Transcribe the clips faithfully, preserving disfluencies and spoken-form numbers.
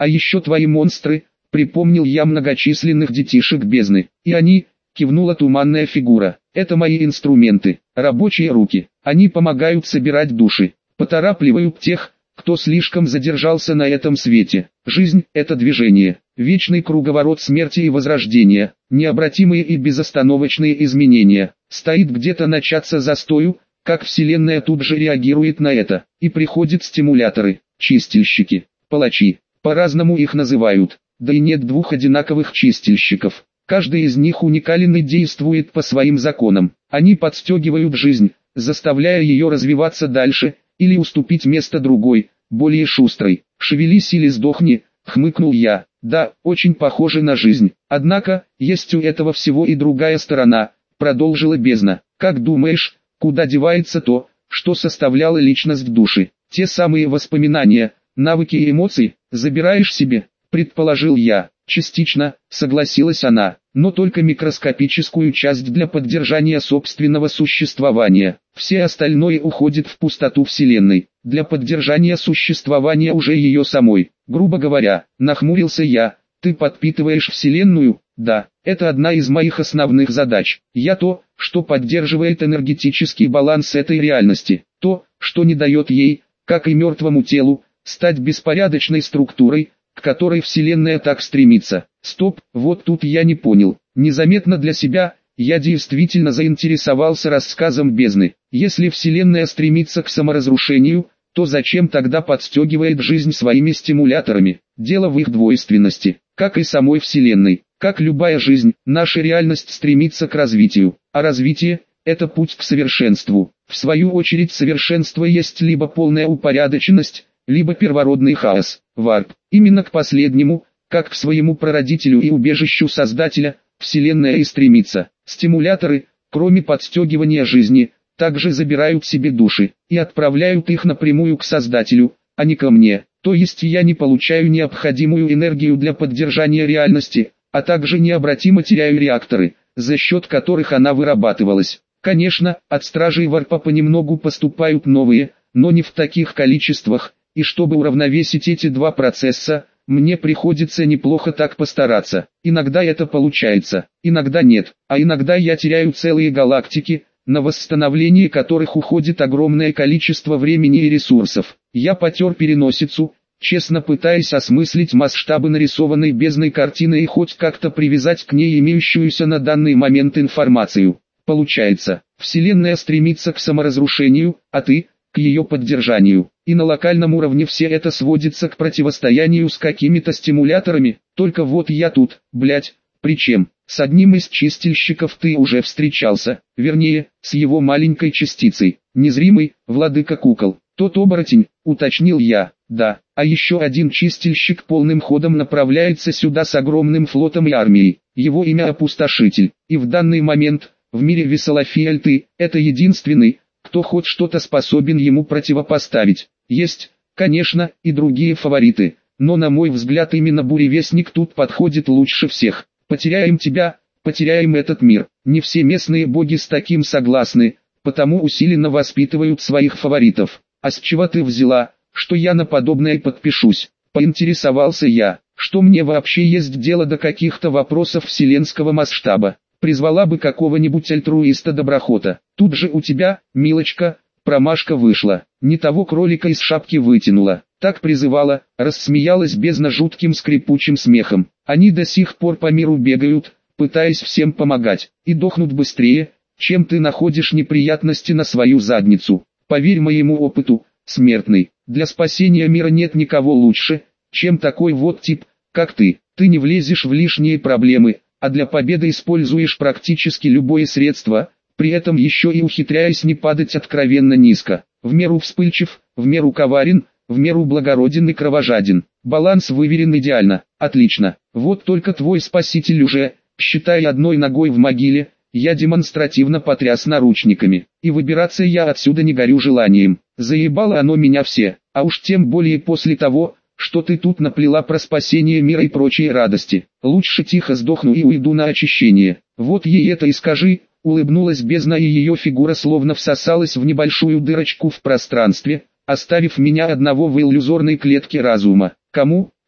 А еще твои монстры, припомнил я многочисленных детишек бездны. И они, кивнула туманная фигура, это мои инструменты, рабочие руки. Они помогают собирать души, поторапливают тех, кто слишком задержался на этом свете. Жизнь – это движение, вечный круговорот смерти и возрождения, необратимые и безостановочные изменения. Стоит где-то начаться застою, как Вселенная тут же реагирует на это, и приходят стимуляторы, чистильщики, палачи, по-разному их называют, да и нет двух одинаковых чистильщиков. Каждый из них уникален и действует по своим законам. Они подстегивают жизнь, заставляя ее развиваться дальше, или уступить место другой, более шустрой. «Шевелись или сдохни», — хмыкнул я. «Да, очень похоже на жизнь. Однако, есть у этого всего и другая сторона», — продолжила бездна. «Как думаешь, куда девается то, что составляло личность души? Те самые воспоминания, навыки и эмоции, забираешь себе?» — предположил я. «Частично», — согласилась она, «но только микроскопическую часть для поддержания собственного существования. Все остальное уходит в пустоту Вселенной, для поддержания существования уже ее самой. Грубо говоря, нахмурился я, ты подпитываешь Вселенную?» «Да, это одна из моих основных задач. Я то, что поддерживает энергетический баланс этой реальности, то, что не дает ей, как и мертвому телу, стать беспорядочной структурой, к которой Вселенная так стремится». Стоп, вот тут я не понял. Незаметно для себя, я действительно заинтересовался рассказом бездны. Если Вселенная стремится к саморазрушению, то зачем тогда подстегивает жизнь своими стимуляторами? Дело в их двойственности, как и самой Вселенной. Как любая жизнь, наша реальность стремится к развитию, а развитие – это путь к совершенству. В свою очередь совершенство есть либо полная упорядоченность, либо первородный хаос, варп. Именно к последнему, как к своему прародителю и убежищу Создателя, Вселенная и стремится. Стимуляторы, кроме подстегивания жизни, также забирают себе души и отправляют их напрямую к Создателю, а не ко мне. То есть я не получаю необходимую энергию для поддержания реальности, а также необратимо теряю реакторы, за счет которых она вырабатывалась. Конечно, от стражей варпа понемногу поступают новые, но не в таких количествах, и чтобы уравновесить эти два процесса, мне приходится неплохо так постараться. Иногда это получается, иногда нет, а иногда я теряю целые галактики, на восстановление которых уходит огромное количество времени и ресурсов. Я потер переносицу, честно пытаясь осмыслить масштабы нарисованной бездной картины и хоть как-то привязать к ней имеющуюся на данный момент информацию. Получается, Вселенная стремится к саморазрушению, а ты – к ее поддержанию. И на локальном уровне все это сводится к противостоянию с какими-то стимуляторами. Только вот я тут, блять, причем, с одним из чистильщиков ты уже встречался, вернее, с его маленькой частицей, незримый, владыка кукол. Тот оборотень, уточнил я, да, а еще один чистильщик полным ходом направляется сюда с огромным флотом и армией. Его имя Опустошитель, и в данный момент, в мире Весолофиаль ты, это единственный, кто хоть что-то способен ему противопоставить. Есть, конечно, и другие фавориты, но на мой взгляд именно Буревестник тут подходит лучше всех. Потеряем тебя, потеряем этот мир. Не все местные боги с таким согласны, потому усиленно воспитывают своих фаворитов. А с чего ты взяла, что я на подобное подпишусь? Поинтересовался я, что мне вообще есть дело до каких-то вопросов вселенского масштаба. Призвала бы какого-нибудь альтруиста-доброхота. Тут же у тебя, милочка, промашка вышла. Не того кролика из шапки вытянула. Так призывала, рассмеялась бездна жутким скрипучим смехом. Они до сих пор по миру бегают, пытаясь всем помогать, и дохнут быстрее, чем ты находишь неприятности на свою задницу. Поверь моему опыту, смертный, для спасения мира нет никого лучше, чем такой вот тип, как ты. Ты не влезешь в лишние проблемы, а для победы используешь практически любое средство, при этом еще и ухитряясь не падать откровенно низко. В меру вспыльчив, в меру коварен, в меру благороден и кровожаден. Баланс выверен идеально, отлично. Вот только твой спаситель уже, считай одной ногой в могиле, я демонстративно потряс наручниками. И выбираться я отсюда не горю желанием. Заебало оно меня все, а уж тем более после того, что ты тут наплела про спасение мира и прочие радости. Лучше тихо сдохну и уйду на очищение. Вот ей это и скажи, улыбнулась бездна, и ее фигура словно всосалась в небольшую дырочку в пространстве, оставив меня одного в иллюзорной клетке разума. Кому?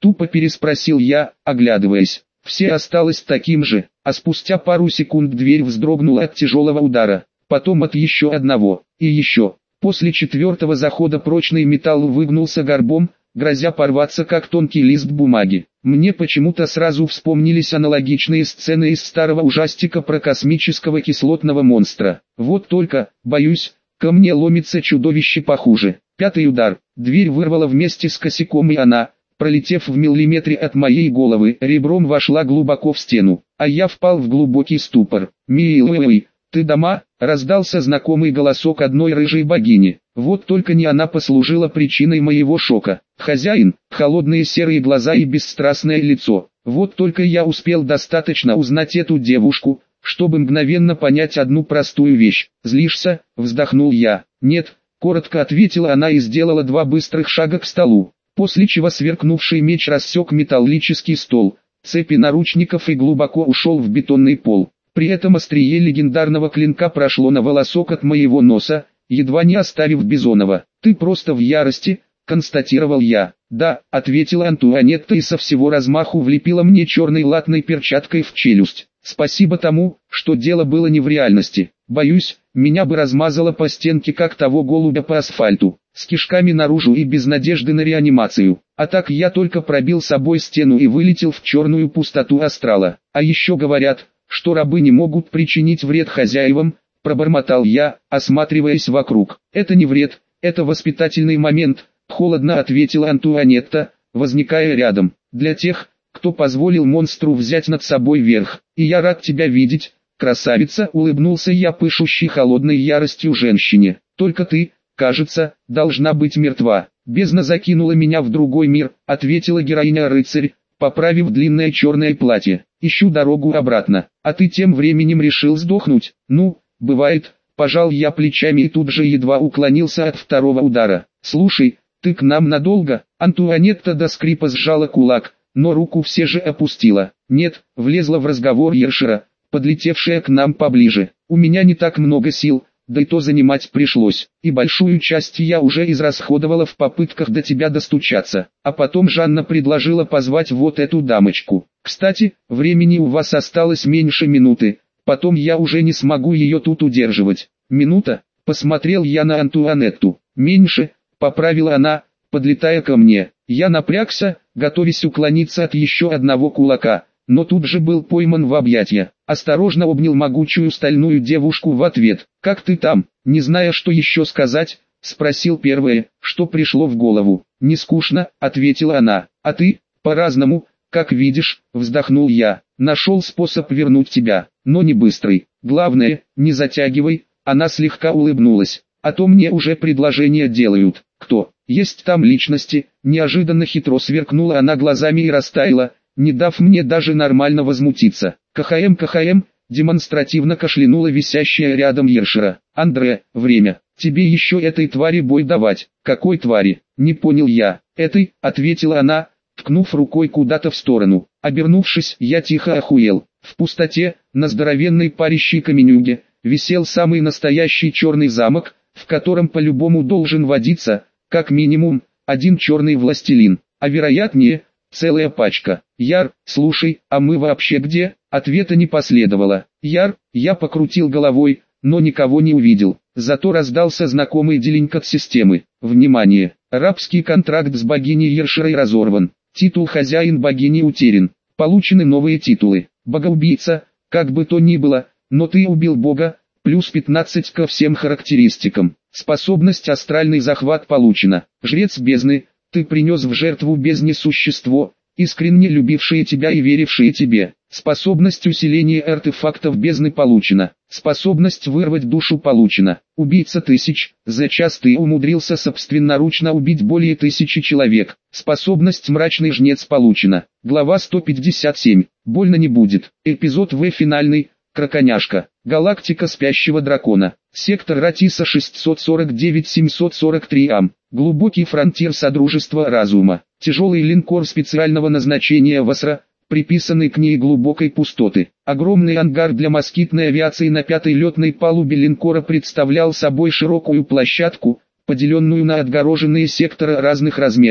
Тупо переспросил я, оглядываясь. Все осталось таким же, а спустя пару секунд дверь вздрогнула от тяжелого удара, потом от еще одного, и еще. После четвертого захода прочный металл выгнулся горбом, грозя порваться как тонкий лист бумаги. Мне почему-то сразу вспомнились аналогичные сцены из старого ужастика про космического кислотного монстра. Вот только, боюсь, ко мне ломится чудовище похуже. Пятый удар, дверь вырвала вместе с косяком, и она, пролетев в миллиметре от моей головы, ребром вошла глубоко в стену, а я впал в глубокий ступор. «Милый, ты дома?» — раздался знакомый голосок одной рыжей богини. Вот только не она послужила причиной моего шока. Хозяин, холодные серые глаза и бесстрастное лицо. Вот только я успел достаточно узнать эту девушку, чтобы мгновенно понять одну простую вещь. «Злишься?» — вздохнул я. «Нет», — коротко ответила она и сделала два быстрых шага к столу, после чего сверкнувший меч рассек металлический стол, цепи наручников и глубоко ушел в бетонный пол. При этом острие легендарного клинка прошло на волосок от моего носа, едва не оставив Бизонова. «Ты просто в ярости», — констатировал я. «Да», — ответила Антуанетта и со всего размаху влепила мне черной латной перчаткой в челюсть. Спасибо тому, что дело было не в реальности. Боюсь, меня бы размазало по стенке, как того голубя по асфальту, с кишками наружу и без надежды на реанимацию. А так я только пробил собой стену и вылетел в черную пустоту астрала. А еще говорят, что рабы не могут причинить вред хозяевам, пробормотал я, осматриваясь вокруг. «Это не вред, это воспитательный момент», — холодно ответила Антуанетта, возникая рядом. «Для тех, кто позволил монстру взять над собой верх. И я рад тебя видеть, красавица», — улыбнулся я пышущей холодной яростью женщине. «Только ты, кажется, должна быть мертва». «Бездна закинула меня в другой мир», — ответила героиня-рыцарь, поправив длинное черное платье. «Ищу дорогу обратно. А ты тем временем решил сдохнуть?» «Ну, бывает», — пожал я плечами и тут же едва уклонился от второго удара. «Слушай, ты к нам надолго?» Антуанетта до скрипа сжала кулак, но руку все же опустила. «Нет», — влезла в разговор Ершера, подлетевшая к нам поближе. «У меня не так много сил, да и то занимать пришлось, и большую часть я уже израсходовала в попытках до тебя достучаться». А потом Жанна предложила позвать вот эту дамочку. «Кстати, времени у вас осталось меньше минуты, потом я уже не смогу ее тут удерживать». «Минута?» — посмотрел я на Антуанетту. «Меньше», — поправила она, подлетая ко мне. Я напрягся, готовясь уклониться от еще одного кулака, но тут же был пойман в объятия. Осторожно обнял могучую стальную девушку в ответ. «Как ты там?» Не зная, что еще сказать, спросил первое, что пришло в голову. «Не скучно», — ответила она. «А ты?» «По-разному, как видишь», — вздохнул я. «Нашел способ вернуть тебя, но не быстрый. Главное, не затягивай». Она слегка улыбнулась. «А то мне уже предложение делают». «Кто?» «Есть там личности», — неожиданно хитро сверкнула она глазами и растаяла, не дав мне даже нормально возмутиться. «КХМ, КХМ», — демонстративно кашлянула висящая рядом Ершера. «Андре, время. Тебе еще этой твари бой давать». «Какой твари?» — не понял я. «Этой», — ответила она, ткнув рукой куда-то в сторону. Обернувшись, я тихо охуел. В пустоте, на здоровенной парящей каменюге, висел самый настоящий черный замок, в котором по-любому должен водиться, как минимум, один черный властелин, а вероятнее, целая пачка. «Яр, слушай, а мы вообще где?» Ответа не последовало. «Яр», я покрутил головой, но никого не увидел. Зато раздался знакомый делинкот системы. «Внимание! Рабский контракт с богиней Ершерой разорван. Титул хозяин богини утерян. Получены новые титулы. Богоубийца, как бы то ни было, но ты убил бога, плюс пятнадцать ко всем характеристикам. Способность астральный захват получена. Жрец бездны, ты принес в жертву бездне существо, искренне любившее тебя и верившее тебе. Способность усиления артефактов бездны получена. Способность вырвать душу получена. Убийца тысяч, за час ты умудрился собственноручно убить более тысячи человек. Способность мрачный жнец получена. Глава сто пятьдесят семь. Больно не будет. Эпизод В финальный. Краконяшка. Галактика спящего дракона. Сектор Ратиса шестьсот сорок девять семьсот сорок три ам. Глубокий фронтир Содружества Разума. Тяжелый линкор специального назначения Васра, приписанный к ней глубокой пустоты. Огромный ангар для москитной авиации на пятой летной палубе линкора представлял собой широкую площадку, поделенную на отгороженные секторы разных размеров.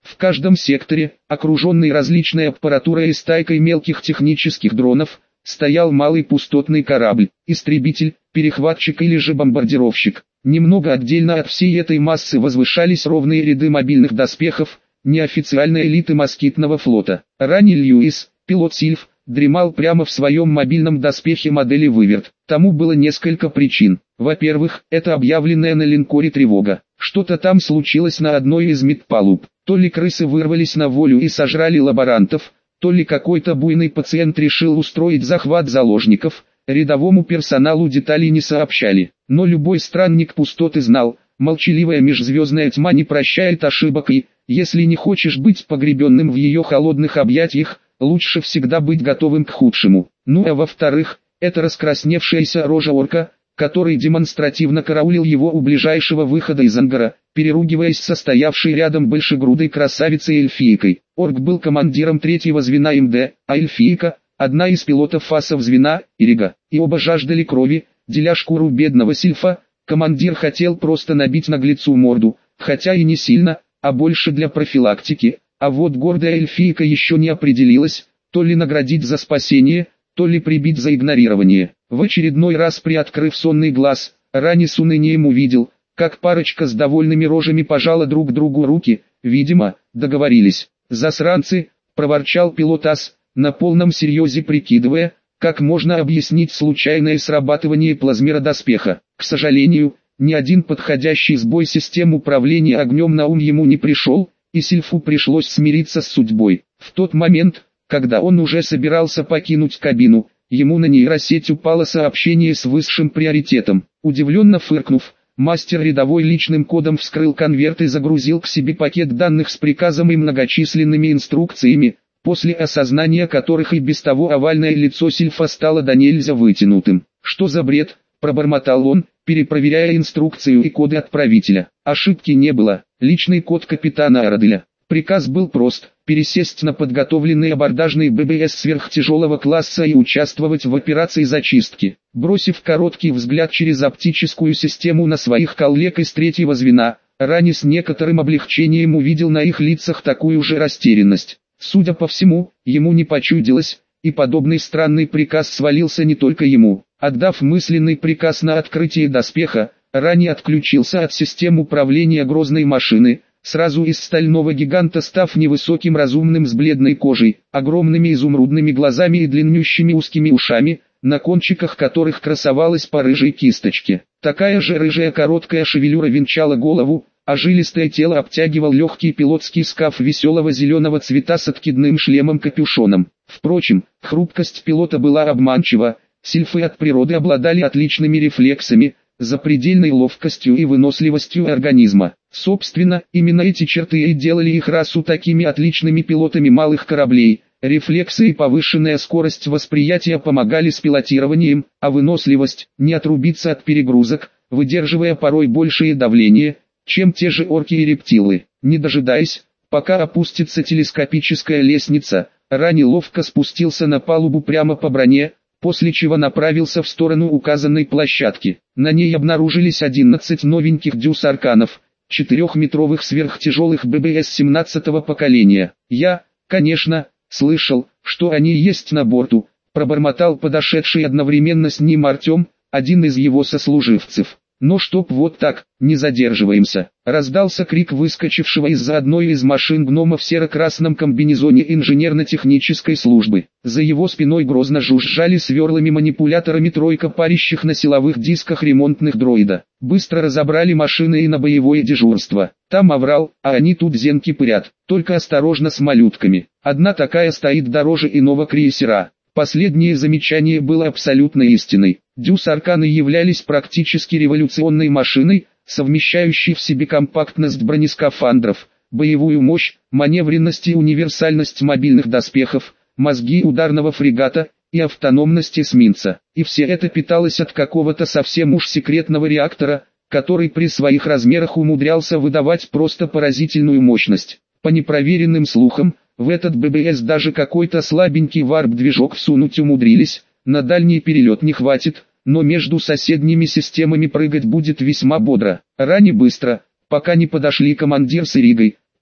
В каждом секторе, окруженный различной аппаратурой и стайкой мелких технических дронов, стоял малый пустотный корабль, истребитель, перехватчик или же бомбардировщик. Немного отдельно от всей этой массы возвышались ровные ряды мобильных доспехов, неофициальной элиты москитного флота. Ранее Льюис, пилот Сильф, дремал прямо в своем мобильном доспехе модели Выверт. Тому было несколько причин. Во-первых, это объявленная на линкоре тревога. Что-то там случилось на одной из медпалуб. То ли крысы вырвались на волю и сожрали лаборантов, то ли какой-то буйный пациент решил устроить захват заложников. Рядовому персоналу деталей не сообщали. Но любой странник пустоты знал, молчаливая межзвездная тьма не прощает ошибок и, если не хочешь быть погребенным в ее холодных объятиях, лучше всегда быть готовым к худшему. Ну а во-вторых, это раскрасневшаяся рожа орка, который демонстративно караулил его у ближайшего выхода из ангара, переругиваясь со стоявшей рядом большегрудой красавицей-эльфийкой. Орк был командиром третьего звена эм дэ, а эльфийка – одна из пилотов фасов звена, Ирига. И оба жаждали крови, деля шкуру бедного Сильфа. Командир хотел просто набить наглецу морду, хотя и не сильно, а больше для профилактики. А вот гордая эльфийка еще не определилась, то ли наградить за спасение, то ли прибить за игнорирование. В очередной раз приоткрыв сонный глаз, Рани с унынием увидел, как парочка с довольными рожами пожала друг другу руки, видимо, договорились. «Засранцы», — проворчал пилот ас, на полном серьезе прикидывая, как можно объяснить случайное срабатывание плазмера доспеха. К сожалению, ни один подходящий сбой систем управления огнем на ум ему не пришел, и Сильфу пришлось смириться с судьбой. В тот момент, когда он уже собирался покинуть кабину, ему на нейросеть упало сообщение с высшим приоритетом. Удивленно фыркнув, мастер рядовой личным кодом вскрыл конверт и загрузил к себе пакет данных с приказом и многочисленными инструкциями, после осознания которых и без того овальное лицо Сильфа стало до нельзя вытянутым. «Что за бред?» – пробормотал он, перепроверяя инструкцию и коды отправителя. Ошибки не было. Личный код капитана Араделя. Приказ был прост – пересесть на подготовленный абордажный бэ бэ эс сверхтяжелого класса и участвовать в операции зачистки. Бросив короткий взгляд через оптическую систему на своих коллег из третьего звена, Рани с некоторым облегчением увидел на их лицах такую же растерянность. Судя по всему, ему не почудилось, и подобный странный приказ свалился не только ему. Отдав мысленный приказ на открытие доспеха, Рани отключился от систем управления грозной машины, сразу из стального гиганта став невысоким разумным с бледной кожей, огромными изумрудными глазами и длиннющими узкими ушами, на кончиках которых красовалась по рыжей кисточке. Такая же рыжая короткая шевелюра венчала голову, а жилистое тело обтягивал легкий пилотский скаф веселого зеленого цвета с откидным шлемом-капюшоном. Впрочем, хрупкость пилота была обманчива, сильфы от природы обладали отличными рефлексами, запредельной ловкостью и выносливостью организма. Собственно, именно эти черты и делали их расу такими отличными пилотами малых кораблей. Рефлексы и повышенная скорость восприятия помогали с пилотированием, а выносливость – не отрубиться от перегрузок, выдерживая порой большее давление, чем те же орки и рептилы. Не дожидаясь, пока опустится телескопическая лестница, Рани ловко спустился на палубу прямо по броне, после чего направился в сторону указанной площадки. На ней обнаружились одиннадцать новеньких дюс-арканов, четырехметровых сверхтяжелых бэ бэ эс семнадцатого поколения. Я, конечно, слышал, что они есть на борту, пробормотал подошедший одновременно с ним Артем, один из его сослуживцев. Но чтоб вот так, не задерживаемся, раздался крик выскочившего из-за одной из машин гнома в серо-красном комбинезоне инженерно-технической службы. За его спиной грозно жужжали сверлами манипуляторами тройка парящих на силовых дисках ремонтных дроида. Быстро разобрали машины и на боевое дежурство. Там аврал, а они тут зенки пырят, только осторожно с малютками. Одна такая стоит дороже иного крейсера. Последнее замечание было абсолютно истиной. Дюс-арканы являлись практически революционной машиной, совмещающей в себе компактность бронескафандров, боевую мощь, маневренность и универсальность мобильных доспехов, мозги ударного фрегата и автономность эсминца. И все это питалось от какого-то совсем уж секретного реактора, который при своих размерах умудрялся выдавать просто поразительную мощность. По непроверенным слухам, в этот бэ бэ эс даже какой-то слабенький варп-движок всунуть умудрились, на дальний перелет не хватит, но между соседними системами прыгать будет весьма бодро. Рани быстро, пока не подошли командир с Иригой,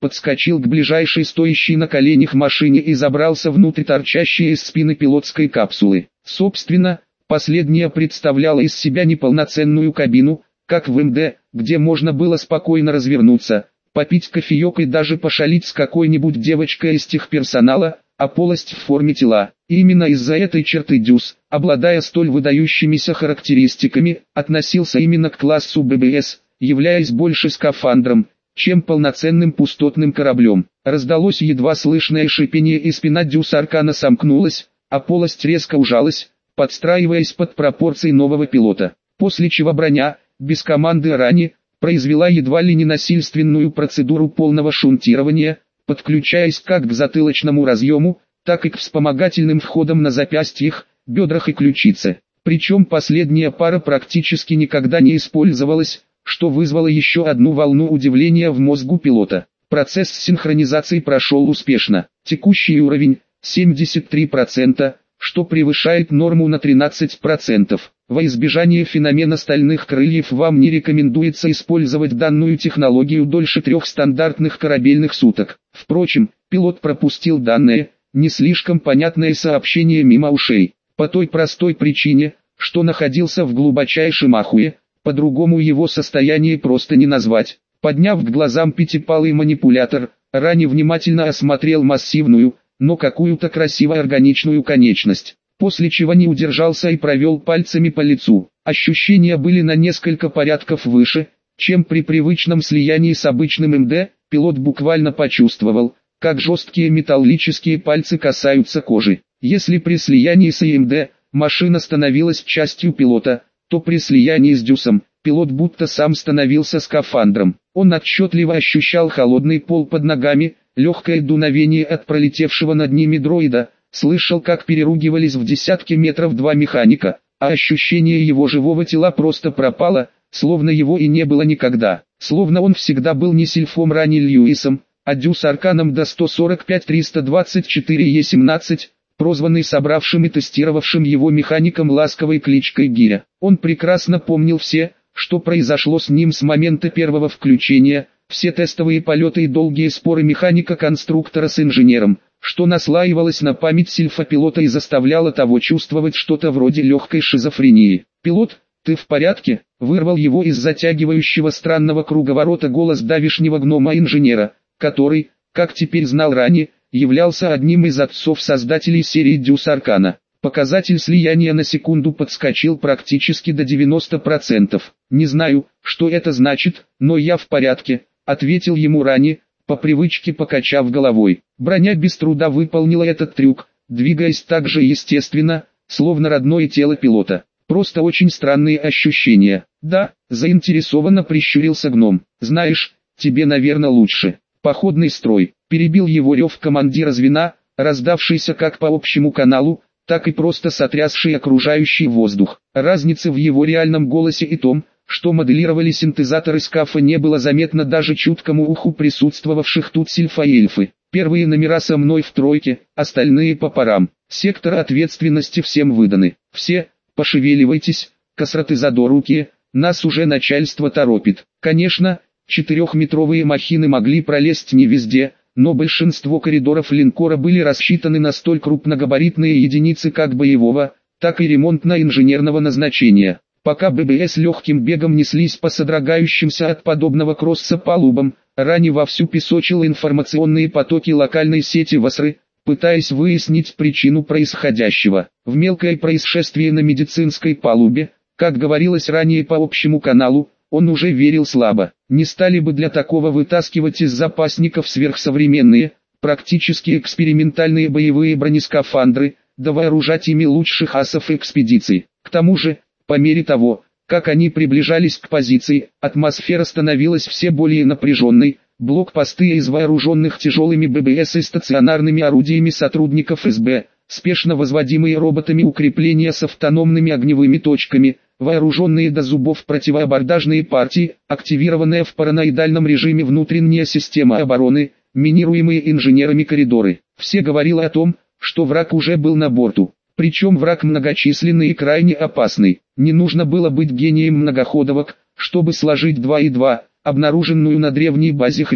подскочил к ближайшей стоящей на коленях машине и забрался внутрь торчащей из спины пилотской капсулы. Собственно, последняя представляла из себя неполноценную кабину, как в эм дэ, где можно было спокойно развернуться, попить кофеек и даже пошалить с какой-нибудь девочкой из техперсонала, а полость в форме тела. И именно из-за этой черты Дюс, обладая столь выдающимися характеристиками, относился именно к классу бэ бэ эс, являясь больше скафандром, чем полноценным пустотным кораблем. Раздалось едва слышное шипение, и спина Дюс Аркана сомкнулась, а полость резко ужалась, подстраиваясь под пропорции нового пилота. После чего броня, без команды Рани, произвела едва ли не насильственную процедуру полного шунтирования, подключаясь как к затылочному разъему, так и к вспомогательным входам на запястьях, бедрах и ключице. Причем последняя пара практически никогда не использовалась, что вызвало еще одну волну удивления в мозгу пилота. Процесс синхронизации прошел успешно. Текущий уровень – семьдесят три процента, что превышает норму на тринадцать процентов. Во избежание феномена стальных крыльев вам не рекомендуется использовать данную технологию дольше трех стандартных корабельных суток. Впрочем, пилот пропустил данное, не слишком понятное сообщение мимо ушей. По той простой причине, что находился в глубочайшем ахуе, по-другому его состояние просто не назвать. Подняв к глазам пятипалый манипулятор, Рани внимательно осмотрел массивную, но какую-то красиво органичную конечность, после чего не удержался и провел пальцами по лицу. Ощущения были на несколько порядков выше, чем при привычном слиянии с обычным эм дэ. Пилот буквально почувствовал, как жесткие металлические пальцы касаются кожи. Если при слиянии с эм дэ машина становилась частью пилота, то при слиянии с Дюсом пилот будто сам становился скафандром. Он отчетливо ощущал холодный пол под ногами, легкое дуновение от пролетевшего над ними дроида, слышал, как переругивались в десятки метров два механика, а ощущение его живого тела просто пропало, словно его и не было никогда. Словно он всегда был не Сильфом Рани Льюисом, а Дюс Арканом до сто сорок пять триста двадцать четыре Е семнадцать, прозванный собравшим и тестировавшим его механиком ласковой кличкой Гиря. Он прекрасно помнил все, что произошло с ним с момента первого включения, все тестовые полеты и долгие споры механика-конструктора с инженером, что наслаивалось на память сильфа-пилота и заставляло того чувствовать что-то вроде легкой шизофрении. «Пилот, ты в порядке?» — вырвал его из затягивающего странного круговорота голос давишнего гнома-инженера, который, как теперь знал Рани, являлся одним из отцов-создателей серии Дюс Аркана. Показатель слияния на секунду подскочил практически до девяноста процентов. «Не знаю, что это значит, но я в порядке», — ответил ему Рани, по привычке покачав головой. Броня без труда выполнила этот трюк, двигаясь так же естественно, словно родное тело пилота. Просто очень странные ощущения. «Да», — заинтересованно прищурился гном. «Знаешь, тебе, наверное, лучше. Походный строй», — перебил его рев командира звена, раздавшийся как по общему каналу, так и просто сотрясший окружающий воздух. Разницы в его реальном голосе и том, что моделировали синтезаторы скафа, не было заметно даже чуткому уху присутствовавших тут сильфа-эльфы. Первые номера со мной в тройке, остальные по парам. Сектор ответственности всем выданы. Все, пошевеливайтесь, косратызадоруки, нас уже начальство торопит. Конечно, четырехметровые махины могли пролезть не везде, но большинство коридоров линкора были рассчитаны на столь крупногабаритные единицы как боевого, так и ремонтно-инженерного назначения. Пока бэ бэ эс легким бегом неслись по содрогающимся от подобного кросса палубам, Рани вовсю песочил информационные потоки локальной сети ВАСРы, пытаясь выяснить причину происходящего. В мелкое происшествие на медицинской палубе, как говорилось ранее по общему каналу, он уже верил слабо. Не стали бы для такого вытаскивать из запасников сверхсовременные, практически экспериментальные боевые бронескафандры, да вооружать ими лучших асов экспедиций. К тому же, по мере того, как они приближались к позиции, атмосфера становилась все более напряженной. Блокпосты из вооруженных тяжелыми бэ бэ эс и стационарными орудиями сотрудников эс бэ, спешно возводимые роботами укрепления с автономными огневыми точками, вооруженные до зубов противоабордажные партии, активированная в параноидальном режиме внутренняя система обороны, минируемые инженерами коридоры. Все говорило о том, что враг уже был на борту. Причем враг многочисленный и крайне опасный. Не нужно было быть гением многоходовок, чтобы сложить два и два, обнаруженную на древней базе хрень,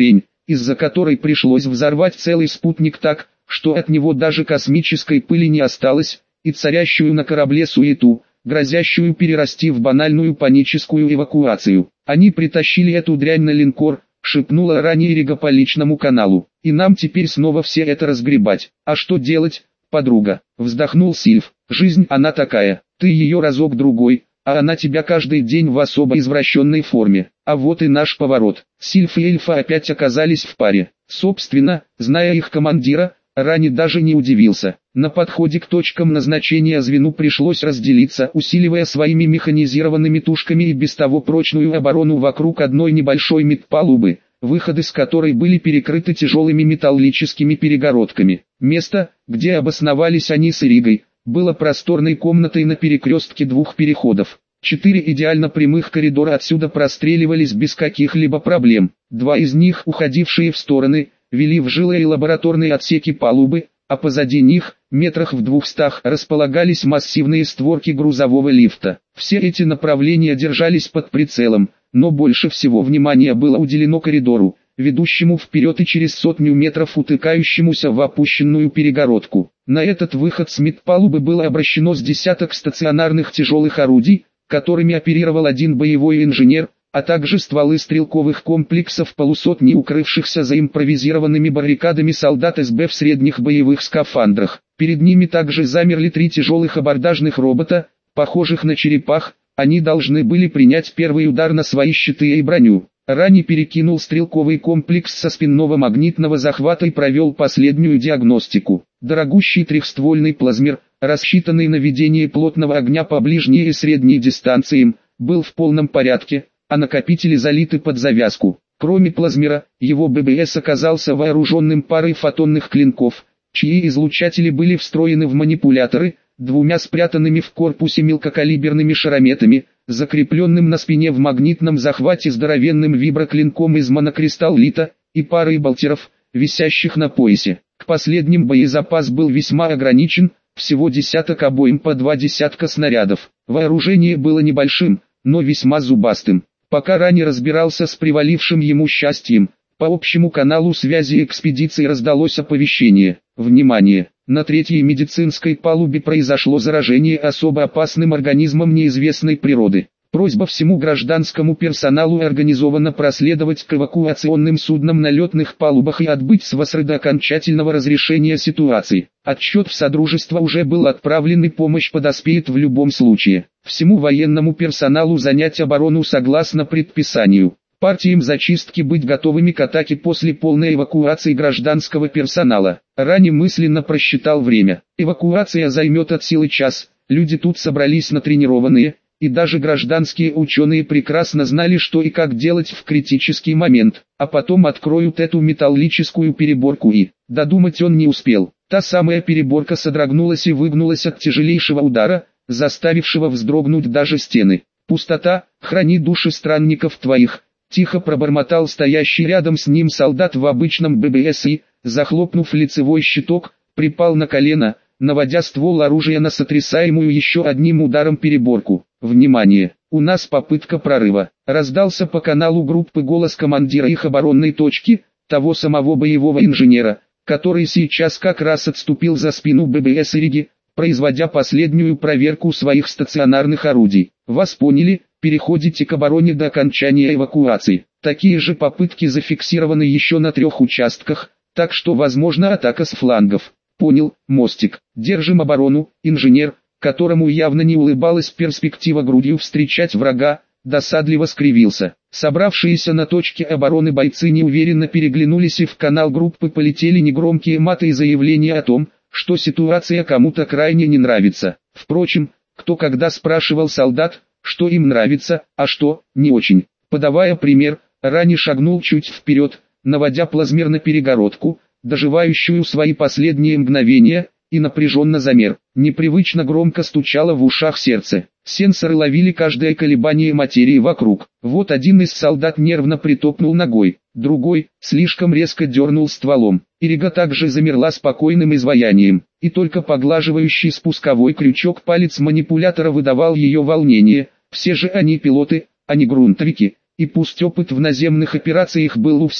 из-за которой пришлось взорвать целый спутник так, что от него даже космической пыли не осталось, и царящую на корабле суету, грозящую перерасти в банальную паническую эвакуацию. Они притащили эту дрянь на линкор, шепнула ранее Рига по личному каналу. И нам теперь снова все это разгребать. А что делать, подруга? Вздохнул Сильф. Жизнь она такая. Ты ее разок-другой, а она тебя каждый день в особо извращенной форме. А вот и наш поворот. Сильф и Эльфа опять оказались в паре. Собственно, зная их командира, Рани даже не удивился. На подходе к точкам назначения звену пришлось разделиться, усиливая своими механизированными тушками и без того прочную оборону вокруг одной небольшой медпалубы, выходы с которой были перекрыты тяжелыми металлическими перегородками. Место, где обосновались они с Иригой, было просторной комнатой на перекрестке двух переходов. Четыре идеально прямых коридора отсюда простреливались без каких-либо проблем. Два из них, уходившие в стороны, вели в жилые лабораторные отсеки палубы, а позади них, метрах в двухстах, располагались массивные створки грузового лифта. Все эти направления держались под прицелом, но больше всего внимания было уделено коридору, ведущему вперед и через сотню метров утыкающемуся в опущенную перегородку. На этот выход с медпалубы было обращено с десяток стационарных тяжелых орудий, которыми оперировал один боевой инженер, а также стволы стрелковых комплексов полусотни укрывшихся за импровизированными баррикадами солдат эс бэ в средних боевых скафандрах. Перед ними также замерли три тяжелых абордажных робота, похожих на черепах, они должны были принять первый удар на свои щиты и броню. Рани перекинул стрелковый комплекс со спинного магнитного захвата и провел последнюю диагностику. Дорогущий трехствольный плазмер, рассчитанный на ведение плотного огня по ближней и средней дистанциям, был в полном порядке, а накопители залиты под завязку. Кроме плазмера, его бэ бэ эс оказался вооруженным парой фотонных клинков, чьи излучатели были встроены в манипуляторы, двумя спрятанными в корпусе мелкокалиберными шарометами, закрепленным на спине в магнитном захвате здоровенным виброклинком из монокристаллита, и парой болтеров, висящих на поясе. К последним боезапас был весьма ограничен, всего десяток обоим по два десятка снарядов. Вооружение было небольшим, но весьма зубастым. Пока Рани разбирался с привалившим ему счастьем, по общему каналу связи экспедиции раздалось оповещение. Внимание! На третьей медицинской палубе произошло заражение особо опасным организмом неизвестной природы. Просьба всему гражданскому персоналу организованно проследовать к эвакуационным суднам на летных палубах и отбыть с ВОСР до окончательного разрешения ситуации. Отчет в Содружество уже был отправлен и помощь подоспеет в любом случае. Всему военному персоналу занять оборону согласно предписанию. Партиям зачистки быть готовыми к атаке после полной эвакуации гражданского персонала. Рани мысленно просчитал время. Эвакуация займет от силы час, люди тут собрались натренированные, и даже гражданские ученые прекрасно знали, что и как делать в критический момент, а потом откроют эту металлическую переборку и... Додумать он не успел. Та самая переборка содрогнулась и выгнулась от тяжелейшего удара, заставившего вздрогнуть даже стены. «Пустота, храни души странников твоих», — тихо пробормотал стоящий рядом с ним солдат в обычном бэ бэ эс и, захлопнув лицевой щиток, припал на колено, наводя ствол оружия на сотрясаемую еще одним ударом переборку. «Внимание! У нас попытка прорыва!» Раздался по каналу группы голос командира их оборонной точки, того самого боевого инженера, который сейчас как раз отступил за спину бэ бэ эс Риги, производя последнюю проверку своих стационарных орудий. «Вас поняли, переходите к обороне до окончания эвакуации. Такие же попытки зафиксированы еще на трех участках, так что возможна атака с флангов». «Понял, мостик. Держим оборону», инженер, которому явно не улыбалась перспектива грудью встречать врага, досадливо скривился. Собравшиеся на точке обороны бойцы неуверенно переглянулись, и в канал группы полетели негромкие маты и заявления о том, что ситуация кому-то крайне не нравится. Впрочем, кто когда спрашивал солдат, что им нравится, а что не очень. Подавая пример, Рани шагнул чуть вперед, наводя плазмер на перегородку, доживающую свои последние мгновения, и напряженно замер. Непривычно громко стучало в ушах сердце. Сенсоры ловили каждое колебание материи вокруг. Вот один из солдат нервно притопнул ногой, другой, слишком резко дернул стволом. Ирига также замерла спокойным изваянием, и только поглаживающий спусковой крючок палец манипулятора выдавал ее волнение. Все же они пилоты, а не грунтовики, и пусть опыт в наземных операциях был у всех,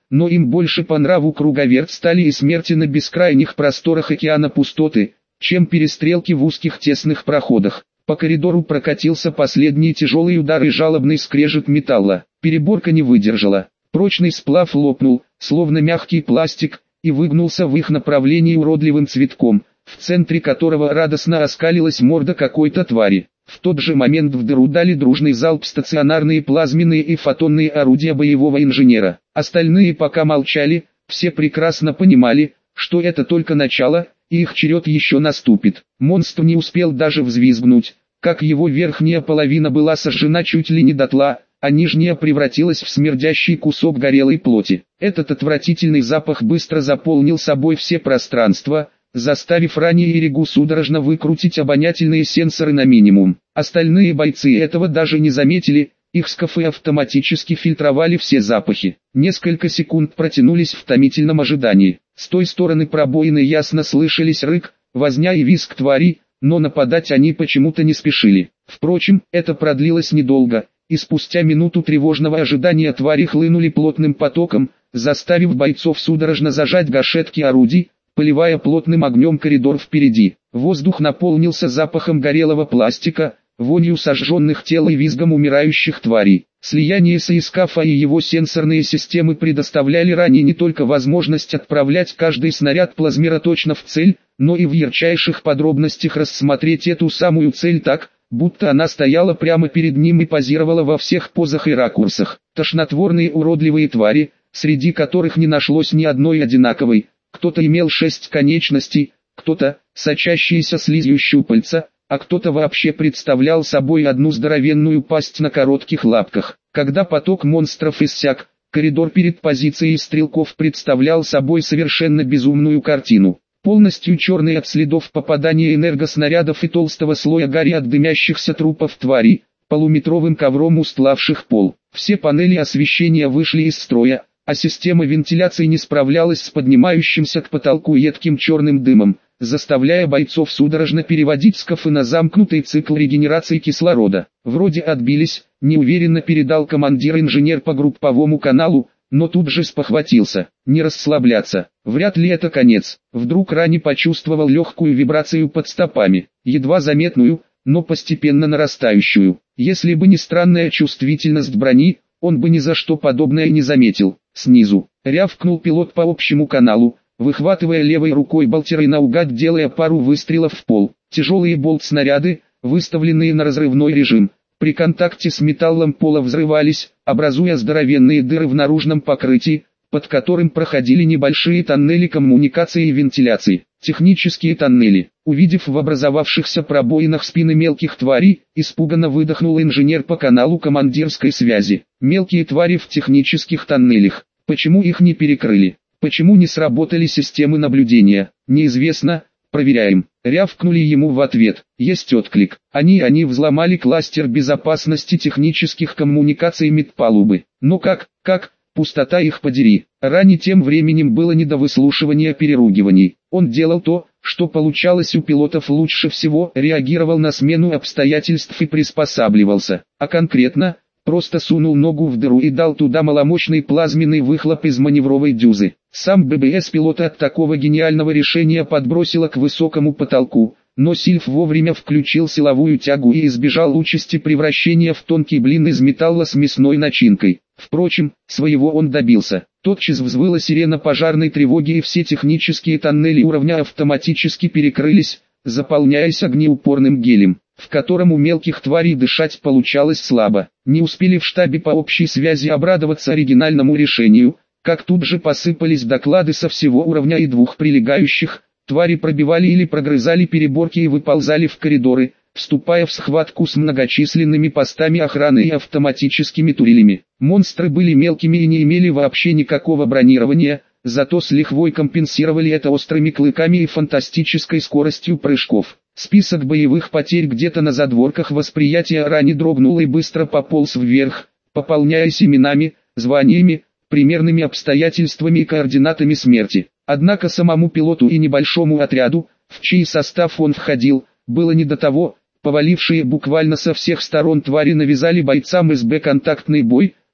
но им больше по нраву круговерт стали и смерти на бескрайних просторах океана пустоты, чем перестрелки в узких тесных проходах. По коридору прокатился последний тяжелый удар и жалобный скрежет металла. Переборка не выдержала. Прочный сплав лопнул, словно мягкий пластик, и выгнулся в их направлении уродливым цветком, в центре которого радостно оскалилась морда какой-то твари. В тот же момент в дыру дали дружный залп стационарные плазменные и фотонные орудия боевого инженера. Остальные пока молчали, все прекрасно понимали, что это только начало, и их черед еще наступит. Монстр не успел даже взвизгнуть, как его верхняя половина была сожжена чуть ли не дотла, а нижняя превратилась в смердящий кусок горелой плоти. Этот отвратительный запах быстро заполнил собой все пространства, заставив Рани и Ригу судорожно выкрутить обонятельные сенсоры на минимум. Остальные бойцы этого даже не заметили, их скафы автоматически фильтровали все запахи. Несколько секунд протянулись в томительном ожидании. С той стороны пробоины ясно слышались рык, возня и визг твари, но нападать они почему-то не спешили. Впрочем, это продлилось недолго, и спустя минуту тревожного ожидания твари хлынули плотным потоком, заставив бойцов судорожно зажать гашетки орудий, поливая плотным огнем коридор впереди. Воздух наполнился запахом горелого пластика, вонью сожженных тел и визгом умирающих тварей. Слияние соискафа и его сенсорные системы предоставляли ранее не только возможность отправлять каждый снаряд плазмера точно в цель, но и в ярчайших подробностях рассмотреть эту самую цель так, будто она стояла прямо перед ним и позировала во всех позах и ракурсах. Тошнотворные уродливые твари, среди которых не нашлось ни одной одинаковой, кто-то имел шесть конечностей, кто-то, сочащиеся слизью щупальца, а кто-то вообще представлял собой одну здоровенную пасть на коротких лапках. Когда поток монстров иссяк, коридор перед позицией стрелков представлял собой совершенно безумную картину. Полностью черный от следов попадания энергоснарядов и толстого слоя гари от дымящихся трупов тварей, полуметровым ковром устлавших пол. Все панели освещения вышли из строя, а система вентиляции не справлялась с поднимающимся к потолку едким черным дымом, заставляя бойцов судорожно переводить скафы на замкнутый цикл регенерации кислорода. Вроде отбились, неуверенно передал командир-инженер по групповому каналу, но тут же спохватился. Не расслабляться, вряд ли это конец. Вдруг Рани почувствовал легкую вибрацию под стопами, едва заметную, но постепенно нарастающую. Если бы не странная чувствительность брони, он бы ни за что подобное не заметил. Снизу рявкнул пилот по общему каналу, выхватывая левой рукой болтер и наугад делая пару выстрелов в пол. Тяжелые болт-снаряды, выставленные на разрывной режим, при контакте с металлом пола взрывались, образуя здоровенные дыры в наружном покрытии, под которым проходили небольшие тоннели коммуникации и вентиляции. Технические тоннели. Увидев в образовавшихся пробоинах спины мелких тварей, испуганно выдохнул инженер по каналу командирской связи. Мелкие твари в технических тоннелях. Почему их не перекрыли? Почему не сработали системы наблюдения? Неизвестно. Проверяем. Рявкнули ему в ответ. Есть отклик. Они они взломали кластер безопасности технических коммуникаций медпалубы. Но как, как, пустота их подери. Рани тем временем было не до выслушивания переругиваний. Он делал то, что получалось у пилотов лучше всего, реагировал на смену обстоятельств и приспосабливался. А конкретно, просто сунул ногу в дыру и дал туда маломощный плазменный выхлоп из маневровой дюзы. Сам ББС пилота от такого гениального решения подбросило к высокому потолку, но Сильф вовремя включил силовую тягу и избежал участи превращения в тонкий блин из металла с мясной начинкой. Впрочем, своего он добился. Тотчас взвыла сирена пожарной тревоги и все технические тоннели уровня автоматически перекрылись, заполняясь огнеупорным гелем, в котором у мелких тварей дышать получалось слабо. Не успели в штабе по общей связи обрадоваться оригинальному решению, как тут же посыпались доклады со всего уровня и двух прилегающих. Твари пробивали или прогрызали переборки и выползали в коридоры, вступая в схватку с многочисленными постами охраны и автоматическими турелями. Монстры были мелкими и не имели вообще никакого бронирования, зато с лихвой компенсировали это острыми клыками и фантастической скоростью прыжков. Список боевых потерь где-то на задворках восприятия Рани дрогнул и быстро пополз вверх, пополняясь именами, званиями, примерными обстоятельствами и координатами смерти. Однако самому пилоту и небольшому отряду, в чей состав он входил, было не до того. Повалившие буквально со всех сторон твари навязали бойцам СБ контактный бой,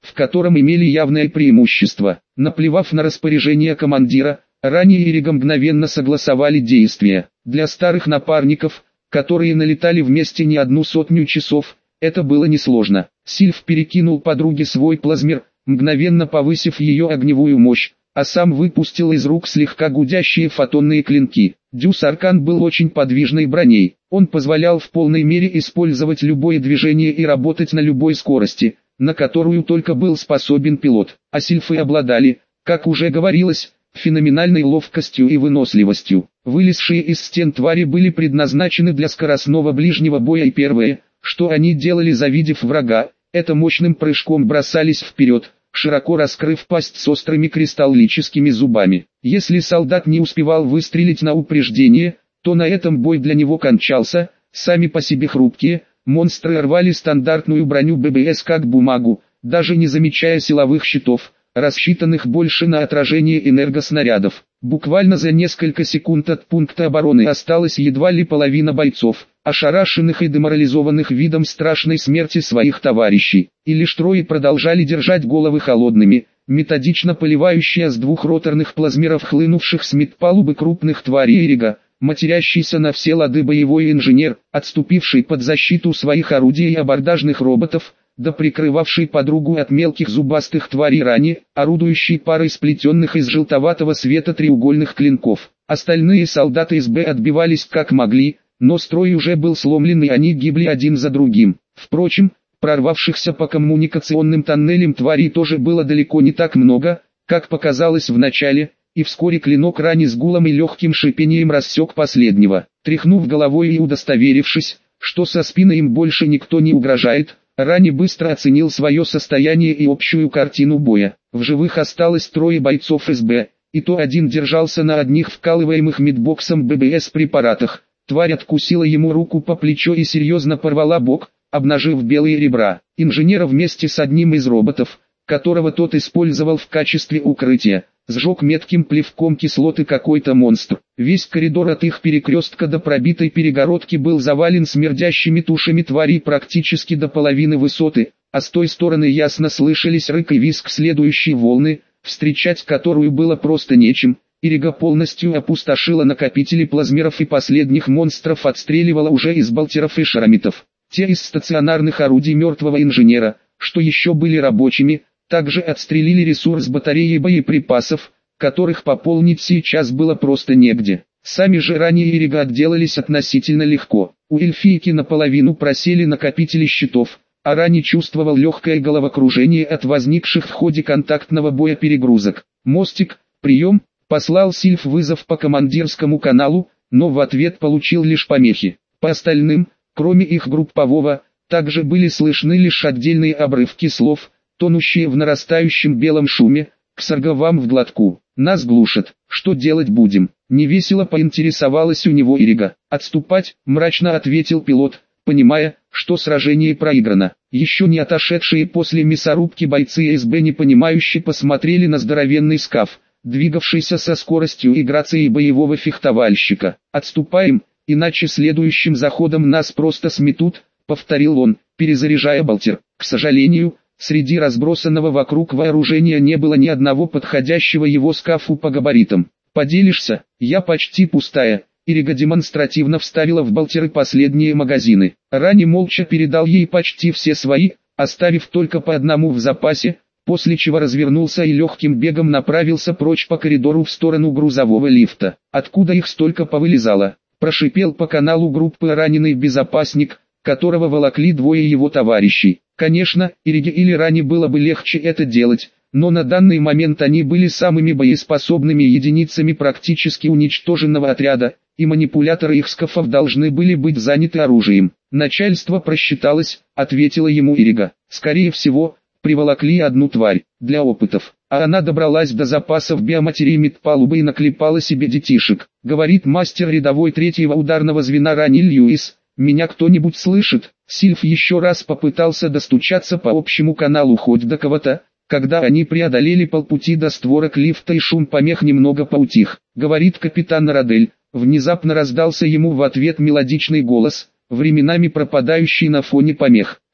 в котором имели явное преимущество. Наплевав на распоряжение командира, Рани и Ирига мгновенно согласовали действия. Для старых напарников, которые налетали вместе не одну сотню часов, это было несложно. Сильф перекинул подруге свой плазмер, мгновенно повысив ее огневую мощь, а сам выпустил из рук слегка гудящие фотонные клинки. Дюс Аркан был очень подвижной броней. Он позволял в полной мере использовать любое движение и работать на любой скорости, на которую только был способен пилот. А сильфы обладали, как уже говорилось, феноменальной ловкостью и выносливостью. Вылезшие из стен твари были предназначены для скоростного ближнего боя, и первое, что они делали, завидев врага, это мощным прыжком бросались вперед, широко раскрыв пасть с острыми кристаллическими зубами. Если солдат не успевал выстрелить на упреждение, то на этом бой для него кончался. Сами по себе хрупкие, монстры рвали стандартную броню ББС как бумагу, даже не замечая силовых щитов, рассчитанных больше на отражение энергоснарядов. Буквально за несколько секунд от пункта обороны осталась едва ли половина бойцов, ошарашенных и деморализованных видом страшной смерти своих товарищей, и лишь трое продолжали держать головы холодными, методично поливающие с двух роторных плазмеров хлынувших с медпалубы крупных тварей Ирига, матерящийся на все лады боевой инженер, отступивший под защиту своих орудий и абордажных роботов, да прикрывавший подругу от мелких зубастых тварей Рани, орудующий парой сплетенных из желтоватого света треугольных клинков. Остальные солдаты СБ отбивались как могли, но строй уже был сломлен, и они гибли один за другим. Впрочем, прорвавшихся по коммуникационным тоннелям тварей тоже было далеко не так много, как показалось в начале, и вскоре клинок Рани с гулом и легким шипением рассек последнего. Тряхнув головой и удостоверившись, что со спины им больше никто не угрожает, Рани быстро оценил свое состояние и общую картину боя. В живых осталось трое бойцов СБ, и то один держался на одних вкалываемых мидбоксом ББС препаратах. Тварь откусила ему руку по плечу и серьезно порвала бок, обнажив белые ребра. Инженера вместе с одним из роботов, которого тот использовал в качестве укрытия, сжег метким плевком кислоты какой-то монстр. Весь коридор от их перекрестка до пробитой перегородки был завален смердящими тушами тварей практически до половины высоты, а с той стороны ясно слышались рык и визг следующей волны, встречать которую было просто нечем. Ирига полностью опустошила накопители плазмеров и последних монстров отстреливала уже из болтеров и шаромитов. Те из стационарных орудий мертвого инженера, что еще были рабочими, также отстрелили ресурс батареи боеприпасов, которых пополнить сейчас было просто негде. Сами же ранее Ирига отделались относительно легко. У эльфийки наполовину просели накопители щитов, а Рани чувствовал легкое головокружение от возникших в ходе контактного боя перегрузок. «Мостик, прием!» — послал Сильф вызов по командирскому каналу, но в ответ получил лишь помехи. По остальным, кроме их группового, также были слышны лишь отдельные обрывки слов, тонущие в нарастающем белом шуме. «Ксарга, вам в глотку, нас глушат, что делать будем?» Невесело поинтересовалась у него Ирига. «Отступать», — мрачно ответил пилот, понимая, что сражение проиграно. Еще не отошедшие после мясорубки бойцы СБ непонимающе посмотрели на здоровенный скаф, двигавшийся со скоростью и грацией боевого фехтовальщика. «Отступаем, иначе следующим заходом нас просто сметут», — повторил он, перезаряжая болтер. К сожалению, среди разбросанного вокруг вооружения не было ни одного подходящего его скафу по габаритам. «Поделишься? Я почти пустая». Ирига демонстративно вставила в болтеры последние магазины. Рани молча передал ей почти все свои, оставив только по одному в запасе, после чего развернулся и легким бегом направился прочь по коридору в сторону грузового лифта. «Откуда их столько повылезало?» — прошипел по каналу группы раненый безопасник, которого волокли двое его товарищей. Конечно, Ириге или Рани было бы легче это делать, но на данный момент они были самыми боеспособными единицами практически уничтоженного отряда, и манипуляторы их скафов должны были быть заняты оружием. «Начальство просчиталось», — ответила ему Ирига. «Скорее всего, приволокли одну тварь, для опытов, а она добралась до запасов биоматерии медпалубы и наклепала себе детишек», — говорит мастер рядовой третьего ударного звена Рани Льюис. «Меня кто-нибудь слышит?» Сильф еще раз попытался достучаться по общему каналу хоть до кого-то, когда они преодолели полпути до створок лифта и шум помех немного поутих. Говорит капитан Радель, внезапно раздался ему в ответ мелодичный голос, временами пропадающий на фоне помех.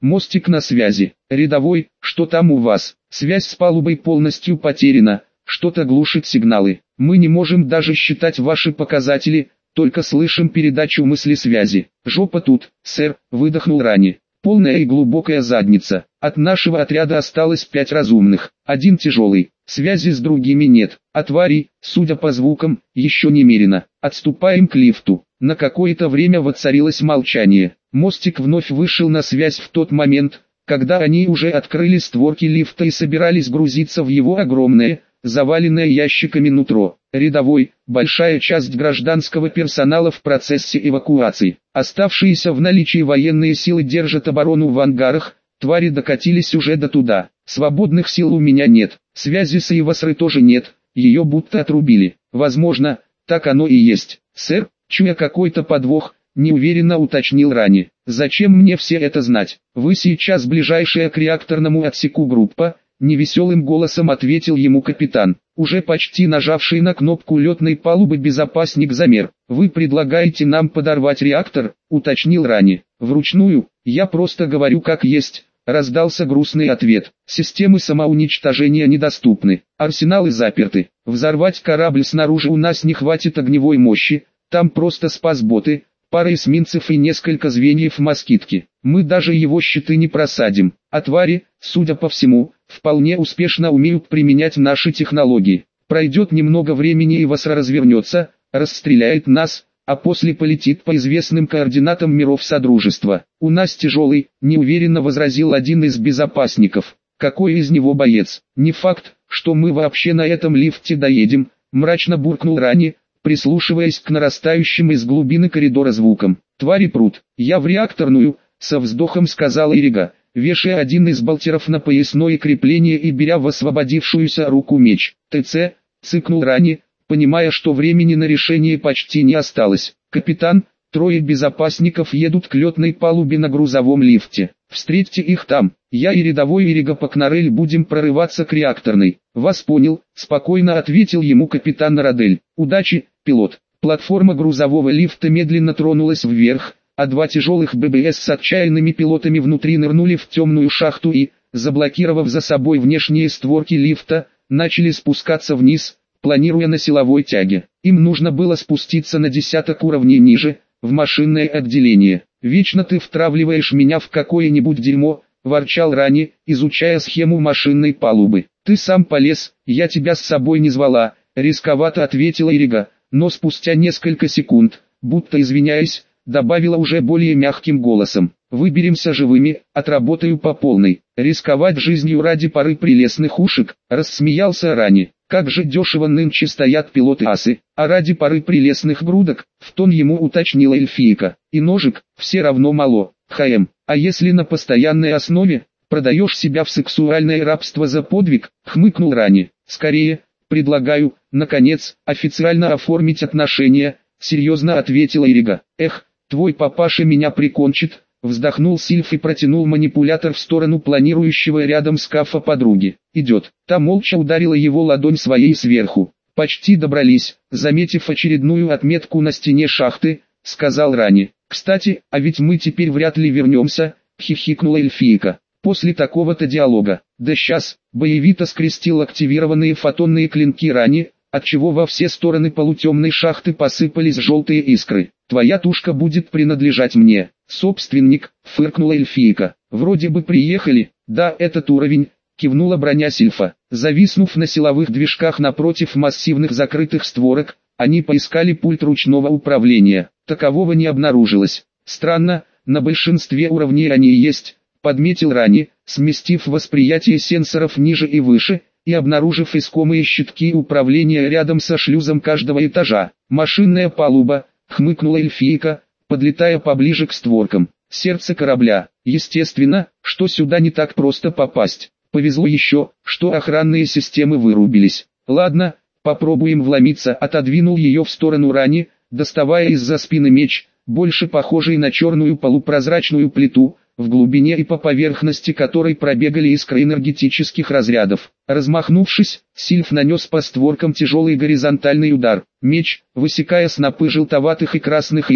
Мостик на связи. Рядовой, что там у вас? Связь с палубой полностью потеряна, что-то глушит сигналы. Мы не можем даже считать ваши показатели, только слышим передачу мысли связи. Жопа тут, сэр, выдохнул Рани. Полная и глубокая задница. От нашего отряда осталось пять разумных, один тяжелый. Связи с другими нет, а тварей, судя по звукам, еще немерено. Отступаем к лифту. На какое-то время воцарилось молчание. Мостик вновь вышел на связь в тот момент, когда они уже открыли створки лифта и собирались грузиться в его огромное, заваленное ящиками нутро. Рядовой, большая часть гражданского персонала в процессе эвакуации. Оставшиеся в наличии военные силы держат оборону в ангарах, твари докатились уже до туда. Свободных сил у меня нет, связи с Ивасрой тоже нет, ее будто отрубили. Возможно, так оно и есть. Сэр, чуя какой-то подвох, неуверенно уточнил Рани. Зачем мне все это знать? Вы сейчас ближайшая к реакторному отсеку группа, невеселым голосом ответил ему капитан, уже почти нажавший на кнопку летной палубы безопасник замер. Вы предлагаете нам подорвать реактор, уточнил Рани. Вручную, я просто говорю как есть. Раздался грустный ответ. Системы самоуничтожения недоступны. Арсеналы заперты. Взорвать корабль снаружи у нас не хватит огневой мощи. Там просто спасботы, пара эсминцев и несколько звеньев москитки. Мы даже его щиты не просадим. А твари, судя по всему, вполне успешно умеют применять наши технологии. Пройдет немного времени и Ивасра развернется, расстреляет нас, а после полетит по известным координатам миров Содружества. У нас тяжелый, неуверенно возразил один из безопасников. Какой из него боец? Не факт, что мы вообще на этом лифте доедем, мрачно буркнул Рани, прислушиваясь к нарастающим из глубины коридора звукам. Твари прут. Я в реакторную, со вздохом сказал Ирига, вешая один из болтеров на поясное крепление и беря в освободившуюся руку меч. ТЦ, цыкнул Рани, понимая, что времени на решение почти не осталось. Капитан, трое безопасников едут к летной палубе на грузовом лифте. Встретьте их там. Я и рядовой Ирига Пакнарель будем прорываться к реакторной. Вас понял, спокойно ответил ему капитан Радель. Удачи, пилот. Платформа грузового лифта медленно тронулась вверх, а два тяжелых ББС с отчаянными пилотами внутри нырнули в темную шахту и, заблокировав за собой внешние створки лифта, начали спускаться вниз, планируя на силовой тяге. Им нужно было спуститься на десяток уровней ниже, в машинное отделение. «Вечно ты втравливаешь меня в какое-нибудь дерьмо», — ворчал Рани, изучая схему машинной палубы. «Ты сам полез, я тебя с собой не звала», — рисковато ответила Ирига, но спустя несколько секунд, будто извиняясь, добавила уже более мягким голосом. «Выберемся живыми, отработаю по полной. Рисковать жизнью ради пары прелестных ушек», — рассмеялся Рани. «Как же дешево нынче стоят пилоты-асы, а ради пары прелестных грудок», — в тон ему уточнила эльфийка. «И ножик, все равно мало, хм, а если на постоянной основе, продаешь себя в сексуальное рабство за подвиг», — хмыкнул Рани. «Скорее, предлагаю, наконец, официально оформить отношения», — серьезно ответила Ирига. «Эх, твой папаша меня прикончит», — вздохнул Сильф и протянул манипулятор в сторону планирующего рядом скафа подруги. «Идет». Та молча ударила его ладонь своей сверху. «Почти добрались», — заметив очередную отметку на стене шахты, сказал Рани. «Кстати, а ведь мы теперь вряд ли вернемся», — хихикнула эльфийка. «После такого-то диалога». «Да сейчас», — боевито скрестил активированные фотонные клинки Рани, отчего во все стороны полутемной шахты посыпались желтые искры. «Твоя тушка будет принадлежать мне, собственник», — фыркнула эльфийка. «Вроде бы приехали, да, этот уровень», — кивнула броня Сильфа. Зависнув на силовых движках напротив массивных закрытых створок, они поискали пульт ручного управления. Такового не обнаружилось. «Странно, на большинстве уровней они есть», — подметил Рани, сместив восприятие сенсоров ниже и выше, и обнаружив искомые щитки управления рядом со шлюзом каждого этажа. «Машинная палуба», — хмыкнула эльфийка, подлетая поближе к створкам. «Сердце корабля. Естественно, что сюда не так просто попасть. Повезло еще, что охранные системы вырубились. Ладно, попробуем вломиться», — отодвинул ее в сторону Рани, доставая из-за спины меч, больше похожий на черную полупрозрачную плиту, в глубине и по поверхности которой пробегали искры энергетических разрядов. Размахнувшись, Сильф нанес по створкам тяжелый горизонтальный удар. Меч, высекая снопы желтоватых и красных искр,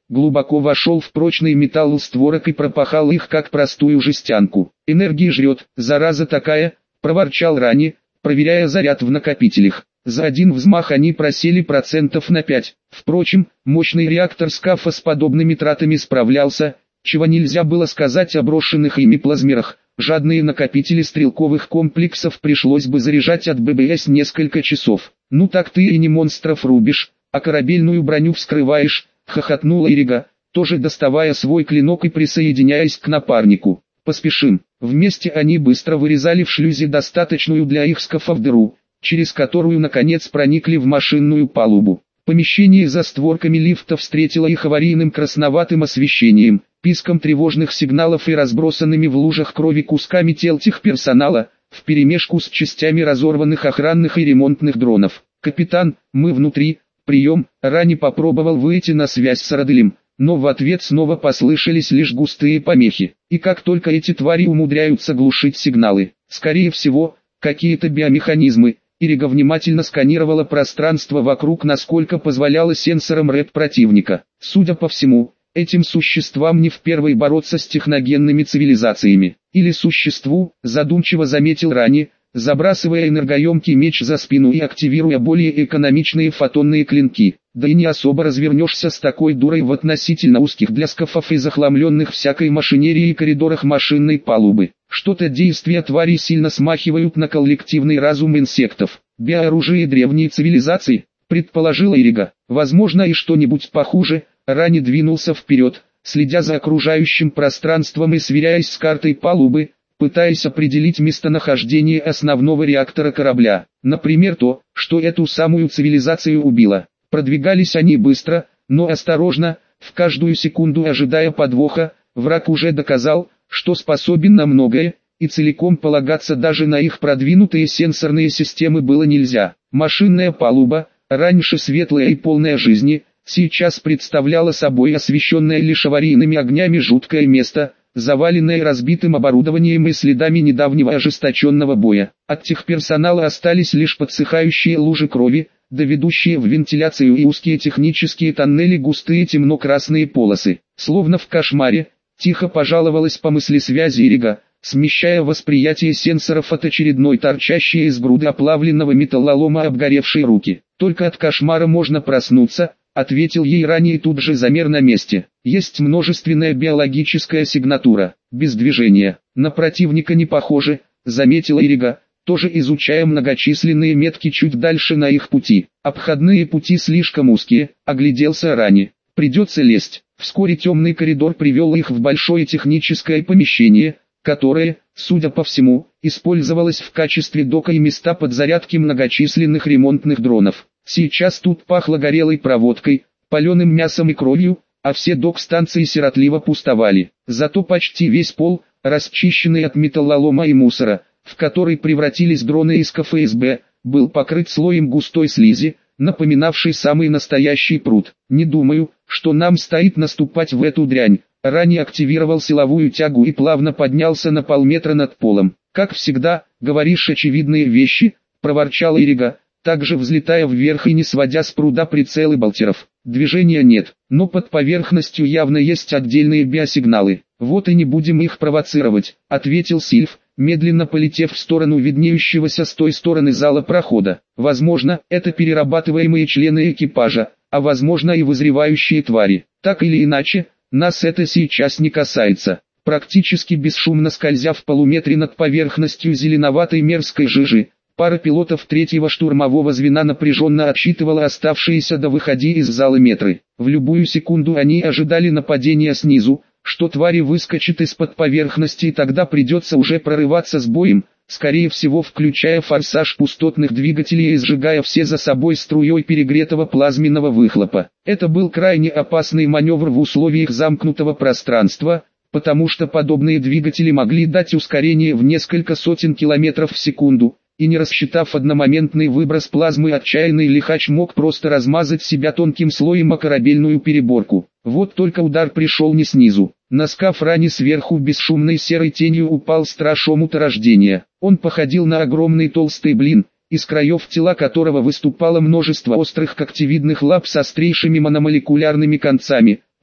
глубоко вошел в прочный металл створок и пропахал их как простую жестянку. «Энергии жрет, зараза такая», — проворчал Рани, проверяя заряд в накопителях. За один взмах они просели процентов на пять. Впрочем, мощный реактор скафа с подобными тратами справлялся, чего нельзя было сказать о брошенных ими плазмерах. Жадные накопители стрелковых комплексов пришлось бы заряжать от ББС несколько часов. «Ну так ты и не монстров рубишь, а корабельную броню вскрываешь», — хохотнула Ирига, тоже доставая свой клинок и присоединяясь к напарнику. «Поспешим». Вместе они быстро вырезали в шлюзе достаточную для их скафов дыру, через которую наконец проникли в машинную палубу. Помещение за створками лифта встретило их аварийным красноватым освещением, писком тревожных сигналов и разбросанными в лужах крови кусками тел техперсонала, вперемешку с частями разорванных охранных и ремонтных дронов. «Капитан, мы внутри, прием!» Рани попробовал выйти на связь с Раделем, но в ответ снова послышались лишь густые помехи. И как только эти твари умудряются глушить сигналы, скорее всего, какие-то биомеханизмы. Ирига внимательно сканировала пространство вокруг, насколько позволяло сенсорам рэп противника. Судя по всему, этим существам не впервой бороться с техногенными цивилизациями. Или существу, задумчиво заметил Рани, забрасывая энергоемкий меч за спину и активируя более экономичные фотонные клинки. Да и не особо развернешься с такой дурой в относительно узких для скафов и захламленных всякой машинерией коридорах машинной палубы. Что-то действия тварей сильно смахивают на коллективный разум инсектов. Биооружие древней цивилизации, предположила Ирига. Возможно и что-нибудь похуже. Рани двинулся вперед, следя за окружающим пространством и сверяясь с картой палубы, пытаясь определить местонахождение основного реактора корабля. Например то, что эту самую цивилизацию убило. Продвигались они быстро, но осторожно, в каждую секунду ожидая подвоха. Враг уже доказал, что способен на многое, и целиком полагаться даже на их продвинутые сенсорные системы было нельзя. Машинная палуба, раньше светлая и полная жизни, сейчас представляла собой освещенное лишь аварийными огнями жуткое место, заваленное разбитым оборудованием и следами недавнего ожесточенного боя. От техперсонала остались лишь подсыхающие лужи крови, да ведущие в вентиляцию и узкие технические тоннели густые темно-красные полосы. Словно в кошмаре, тихо пожаловалась по мысли связи Ирига, смещая восприятие сенсоров от очередной торчащей из груды оплавленного металлолома обгоревшей руки. «Только от кошмара можно проснуться», — ответил ей ранее, тут же замер на месте. «Есть множественная биологическая сигнатура, без движения. На противника не похоже», — заметила Ирига, тоже изучая многочисленные метки чуть дальше на их пути. «Обходные пути слишком узкие», — огляделся Рани. «Придется лезть». Вскоре темный коридор привел их в большое техническое помещение, которое, судя по всему, использовалось в качестве дока и места подзарядки многочисленных ремонтных дронов. Сейчас тут пахло горелой проводкой, паленым мясом и кровью, а все док-станции сиротливо пустовали. Зато почти весь пол, расчищенный от металлолома и мусора, в который превратились дроны из ка эф эс бэ, был покрыт слоем густой слизи, напоминавший самый настоящий пруд. «Не думаю, что нам стоит наступать в эту дрянь». Ранее активировал силовую тягу и плавно поднялся на полметра над полом. «Как всегда, говоришь очевидные вещи», — проворчала Ирига, также взлетая вверх и не сводя с пруда прицелы болтеров. «Движения нет, но под поверхностью явно есть отдельные биосигналы. Вот и не будем их провоцировать», — ответил Сильф, медленно полетев в сторону виднеющегося с той стороны зала прохода. «Возможно, это перерабатываемые члены экипажа, а возможно и вызревающие твари. Так или иначе, нас это сейчас не касается». Практически бесшумно скользя в полуметре над поверхностью зеленоватой мерзкой жижи, пара пилотов третьего штурмового звена напряженно отсчитывала оставшиеся до выхода из зала метры. В любую секунду они ожидали нападения снизу, что твари выскочат из-под поверхности, и тогда придется уже прорываться с боем, скорее всего включая форсаж пустотных двигателей и сжигая все за собой струей перегретого плазменного выхлопа. Это был крайне опасный маневр в условиях замкнутого пространства, потому что подобные двигатели могли дать ускорение в несколько сотен километров в секунду, и не рассчитав одномоментный выброс плазмы, отчаянный лихач мог просто размазать себя тонким слоем о корабельную переборку. Вот только удар пришел не снизу. На скаф Рани сверху бесшумной серой тенью упал страж омута рождения. Он походил на огромный толстый блин, из краев тела которого выступало множество острых когтевидных лап с острейшими мономолекулярными концами,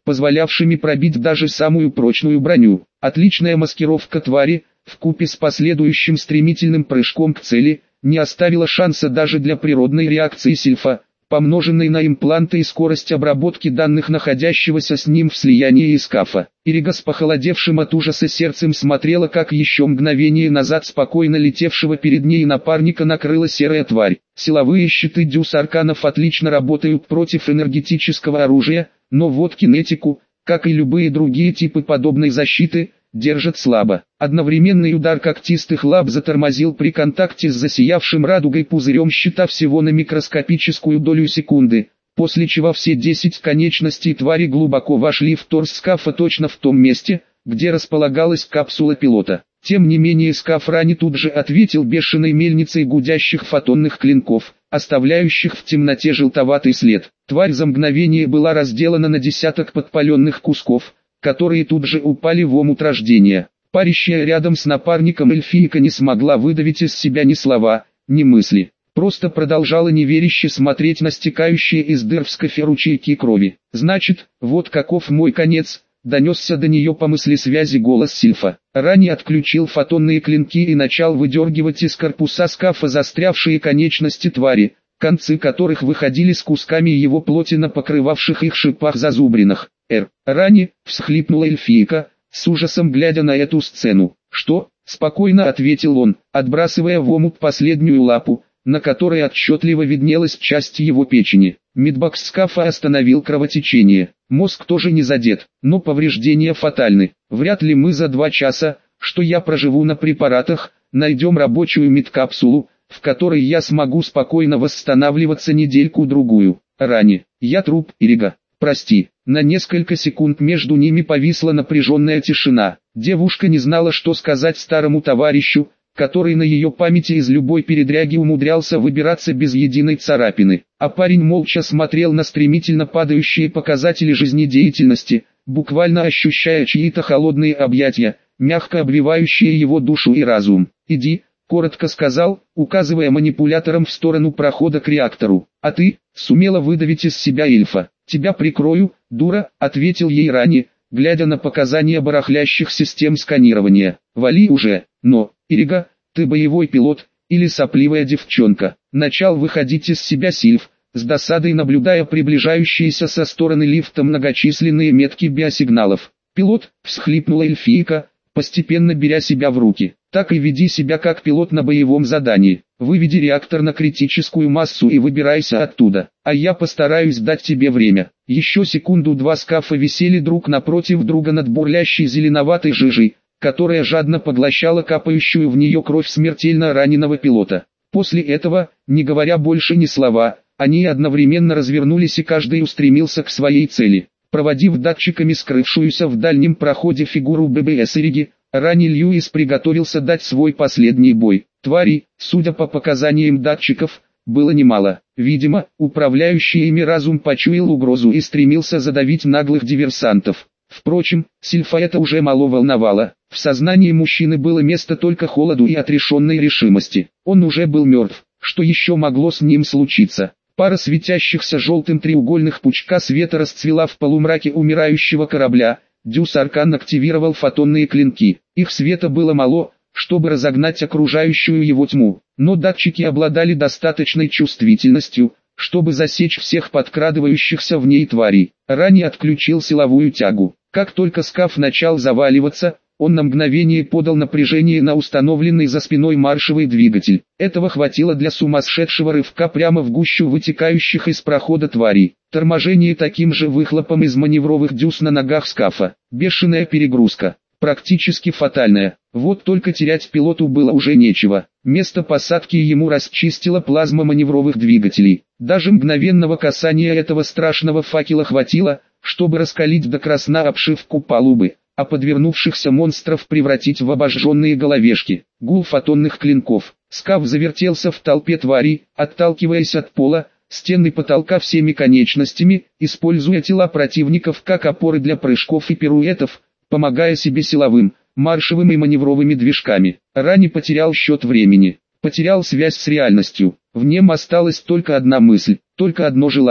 позволявшими пробить даже самую прочную броню. Отличная маскировка твари, вкупе с последующим стремительным прыжком к цели, не оставила шанса даже для природной реакции сильфа, помноженной на импланты и скорость обработки данных находящегося с ним в слиянии скафа. Ирига с похолодевшим от ужаса сердцем смотрела, как еще мгновение назад спокойно летевшего перед ней напарника накрыла серая тварь. Силовые щиты дюс арканов отлично работают против энергетического оружия, но вот кинетику, как и любые другие типы подобной защиты, держат слабо. Одновременный удар когтистых лап затормозил при контакте с засиявшим радугой пузырем щита всего на микроскопическую долю секунды, после чего все десять конечностей твари глубоко вошли в торс скафа точно в том месте, где располагалась капсула пилота. Тем не менее скаф Рани тут же ответил бешеной мельницей гудящих фотонных клинков, оставляющих в темноте желтоватый след. Тварь за мгновение была разделана на десяток подпаленных кусков, которые тут же упали в омут рождения. Парящая рядом с напарником эльфийка не смогла выдавить из себя ни слова, ни мысли. Просто продолжала неверяще смотреть на стекающие из дыр в скафе ручейки крови. «Значит, вот каков мой конец», — донесся до нее по мысли связи голос сильфа. Рани отключил фотонные клинки и начал выдергивать из корпуса скафа застрявшие конечности твари, концы которых выходили с кусками его плоти на покрывавших их шипах зазубринах. «Эр, Рани», — всхлипнула эльфийка, с ужасом глядя на эту сцену. «Что?» — спокойно ответил он, отбрасывая в омут последнюю лапу, на которой отчетливо виднелась часть его печени. Мидбокс скафа остановил кровотечение. Мозг тоже не задет, но повреждения фатальны. Вряд ли мы за два часа, что я проживу на препаратах, найдем рабочую медкапсулу, в которой я смогу спокойно восстанавливаться недельку-другую. Рани, я труп, Ирига. Прости». На несколько секунд между ними повисла напряженная тишина. Девушка не знала, что сказать старому товарищу, который на ее памяти из любой передряги умудрялся выбираться без единой царапины. А парень молча смотрел на стремительно падающие показатели жизнедеятельности, буквально ощущая чьи-то холодные объятия, мягко обвивающие его душу и разум. «Иди», — коротко сказал, указывая манипулятором в сторону прохода к реактору. «А ты?» — сумела выдавить из себя эльфа. «Тебя прикрою, дура», — ответил ей Рани, глядя на показания барахлящих систем сканирования. «Вали уже». «Но, Ирига, ты боевой пилот, или сопливая девчонка?» Начал выходить из себя сильф, с досадой наблюдая приближающиеся со стороны лифта многочисленные метки биосигналов. «Пилот», — всхлипнула эльфийка, постепенно беря себя в руки. «Так и веди себя как пилот на боевом задании. Выведи реактор на критическую массу и выбирайся оттуда, а я постараюсь дать тебе время». Еще секунду-два скафа висели друг напротив друга над бурлящей зеленоватой жижей, которая жадно поглощала капающую в нее кровь смертельно раненого пилота. После этого, не говоря больше ни слова, они одновременно развернулись и каждый устремился к своей цели. Проводив датчиками скрывшуюся в дальнем проходе фигуру ББС Ириги, Рани Льюис приготовился дать свой последний бой. Тварей, судя по показаниям датчиков, было немало. Видимо, управляющий ими разум почуял угрозу и стремился задавить наглых диверсантов. Впрочем, сильфа это уже мало волновало. В сознании мужчины было место только холоду и отрешенной решимости. Он уже был мертв. Что еще могло с ним случиться? Пара светящихся желтым треугольных пучка света расцвела в полумраке умирающего корабля. Дюс Аркан активировал фотонные клинки. Их света было мало, чтобы разогнать окружающую его тьму, но датчики обладали достаточной чувствительностью, чтобы засечь всех подкрадывающихся в ней тварей. Рани отключил силовую тягу. Как только скаф начал заваливаться, он на мгновение подал напряжение на установленный за спиной маршевый двигатель. Этого хватило для сумасшедшего рывка прямо в гущу вытекающих из прохода тварей. Торможение таким же выхлопом из маневровых дюз на ногах скафа. Бешеная перегрузка. Практически фатальная. Вот только терять пилоту было уже нечего. Место посадки ему расчистила плазма маневровых двигателей. Даже мгновенного касания этого страшного факела хватило, чтобы раскалить до красна обшивку палубы, а подвернувшихся монстров превратить в обожженные головешки. Гул фотонных клинков. Скаф завертелся в толпе тварей, отталкиваясь от пола, стены потолка всеми конечностями, используя тела противников как опоры для прыжков и пируэтов, помогая себе силовым, маршевым и маневровыми движками. Рани потерял счет времени, потерял связь с реальностью. В нем осталась только одна мысль, только одно желание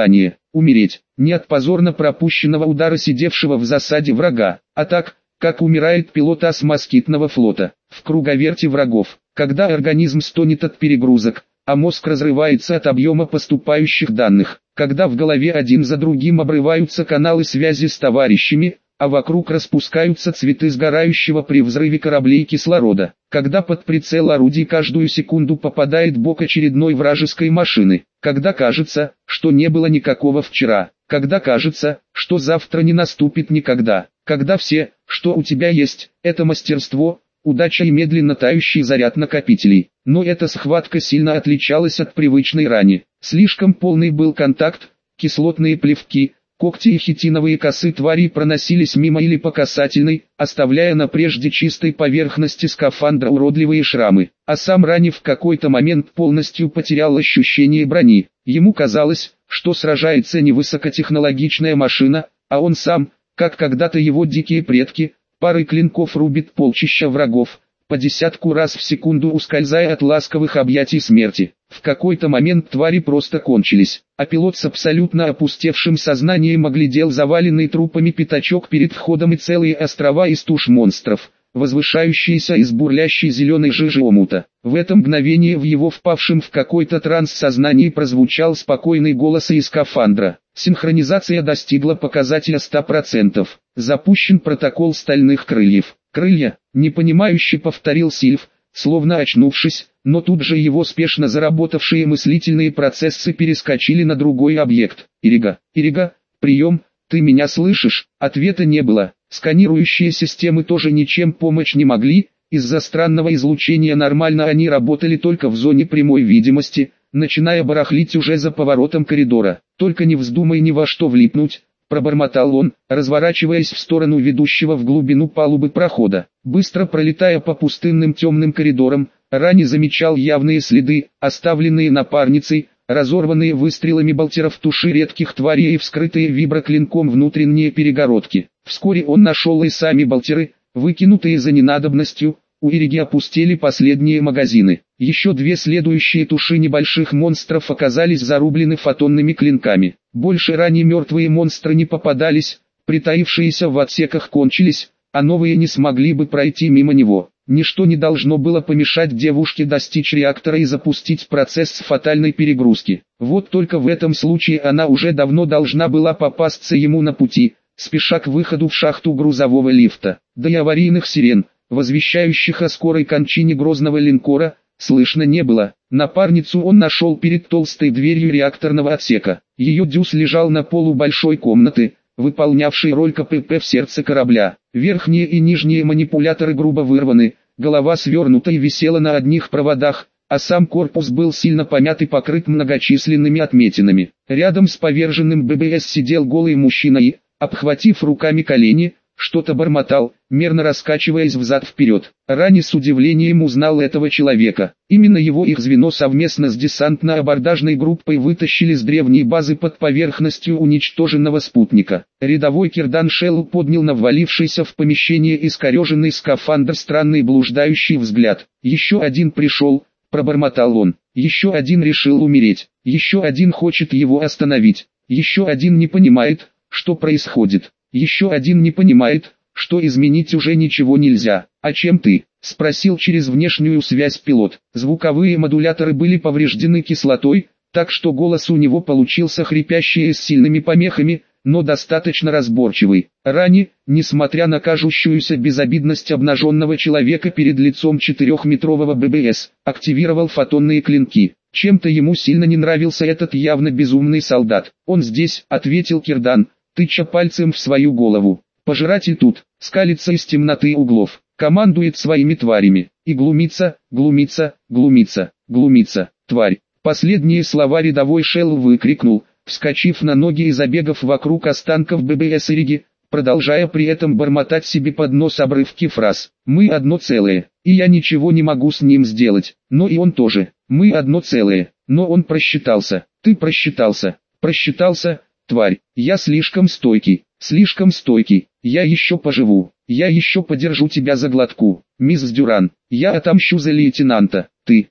умереть, не от позорно пропущенного удара сидевшего в засаде врага, а так, как умирает пилот ас-москитного флота, в круговерте врагов, когда организм стонет от перегрузок, а мозг разрывается от объема поступающих данных, когда в голове один за другим обрываются каналы связи с товарищами, а вокруг распускаются цветы сгорающего при взрыве кораблей кислорода, когда под прицел орудий каждую секунду попадает бок очередной вражеской машины, когда кажется, что не было никакого вчера, когда кажется, что завтра не наступит никогда, когда все, что у тебя есть, это мастерство, удача и медленно тающий заряд накопителей. Но эта схватка сильно отличалась от привычной рани. Слишком полный был контакт, кислотные плевки, когти и хитиновые косы тварей проносились мимо или по касательной, оставляя на прежде чистой поверхности скафандра уродливые шрамы. А сам Рани в какой-то момент полностью потерял ощущение брони. Ему казалось, что сражается не высокотехнологичная машина, а он сам, как когда-то его дикие предки, парой клинков рубит полчища врагов, по десятку раз в секунду ускользая от ласковых объятий смерти. В какой-то момент твари просто кончились, а пилот с абсолютно опустевшим сознанием оглядел заваленный трупами пятачок перед входом и целые острова из туш монстров, возвышающиеся из бурлящей зеленой жижи омута. В это мгновение в его впавшем в какой-то транс сознании прозвучал спокойный голос из скафандра. Синхронизация достигла показателя сто процентов. Запущен протокол стальных крыльев. Крылья, непонимающе повторил Сильв, словно очнувшись, но тут же его спешно заработавшие мыслительные процессы перескочили на другой объект. Ирига, Ирига, прием, ты меня слышишь? Ответа не было. Сканирующие системы тоже ничем помочь не могли, из-за странного излучения нормально они работали только в зоне прямой видимости, начиная барахлить уже за поворотом коридора. Только не вздумай ни во что влипнуть, пробормотал он, разворачиваясь в сторону ведущего в глубину палубы прохода. Быстро пролетая по пустынным темным коридорам, Рани замечал явные следы, оставленные напарницей, разорванные выстрелами болтеров туши редких тварей и вскрытые виброклинком внутренние перегородки. Вскоре он нашел и сами болтеры, выкинутые за ненадобностью. У Ириги опустели последние магазины. Еще две следующие туши небольших монстров оказались зарублены фотонными клинками. Больше ранее мертвые монстры не попадались, притаившиеся в отсеках кончились, а новые не смогли бы пройти мимо него. Ничто не должно было помешать девушке достичь реактора и запустить процесс фатальной перегрузки. Вот только в этом случае она уже давно должна была попасться ему на пути, спеша к выходу в шахту грузового лифта. Да и аварийных сирен, возвещающих о скорой кончине грозного линкора, слышно не было. Напарницу он нашел перед толстой дверью реакторного отсека. Ее дюз лежал на полу большой комнаты, выполнявшей роль КПП в сердце корабля. Верхние и нижние манипуляторы грубо вырваны, голова свернута и висела на одних проводах, а сам корпус был сильно помят и покрыт многочисленными отметинами. Рядом с поверженным ББС сидел голый мужчина и, обхватив руками колени, что-то бормотал, мерно раскачиваясь взад-вперед. Рани с удивлением узнал этого человека. Именно его их звено совместно с десантно-абордажной группой вытащили с древней базы под поверхностью уничтоженного спутника. Рядовой Кирдан Шелл поднял на ввалившийся в помещение искореженный скафандр странный блуждающий взгляд. «Еще один пришел», — пробормотал он. «Еще один решил умереть. Еще один хочет его остановить. Еще один не понимает, что происходит. Еще один не понимает, что изменить уже ничего нельзя. А чем ты?» — спросил через внешнюю связь пилот. Звуковые модуляторы были повреждены кислотой, так что голос у него получился хрипящий и с сильными помехами, но достаточно разборчивый. Рани, несмотря на кажущуюся безобидность обнаженного человека перед лицом четырехметрового ББС, активировал фотонные клинки. Чем-то ему сильно не нравился этот явно безумный солдат. «Он здесь», — ответил Кирдан, тыча пальцем в свою голову. «Пожиратель тут, скалится из темноты углов, командует своими тварями, и глумится, глумится, глумится, глумится, тварь». Последние слова рядовой Шелл выкрикнул, вскочив на ноги и забегав вокруг останков ББС Ириги, продолжая при этом бормотать себе под нос обрывки фраз. «Мы одно целое, и я ничего не могу с ним сделать, но и он тоже. Мы одно целое, но он просчитался, ты просчитался, просчитался, тварь. Я слишком стойкий, слишком стойкий, я еще поживу, я еще подержу тебя за глотку. Мисс Дюран, я отомщу за лейтенанта, ты,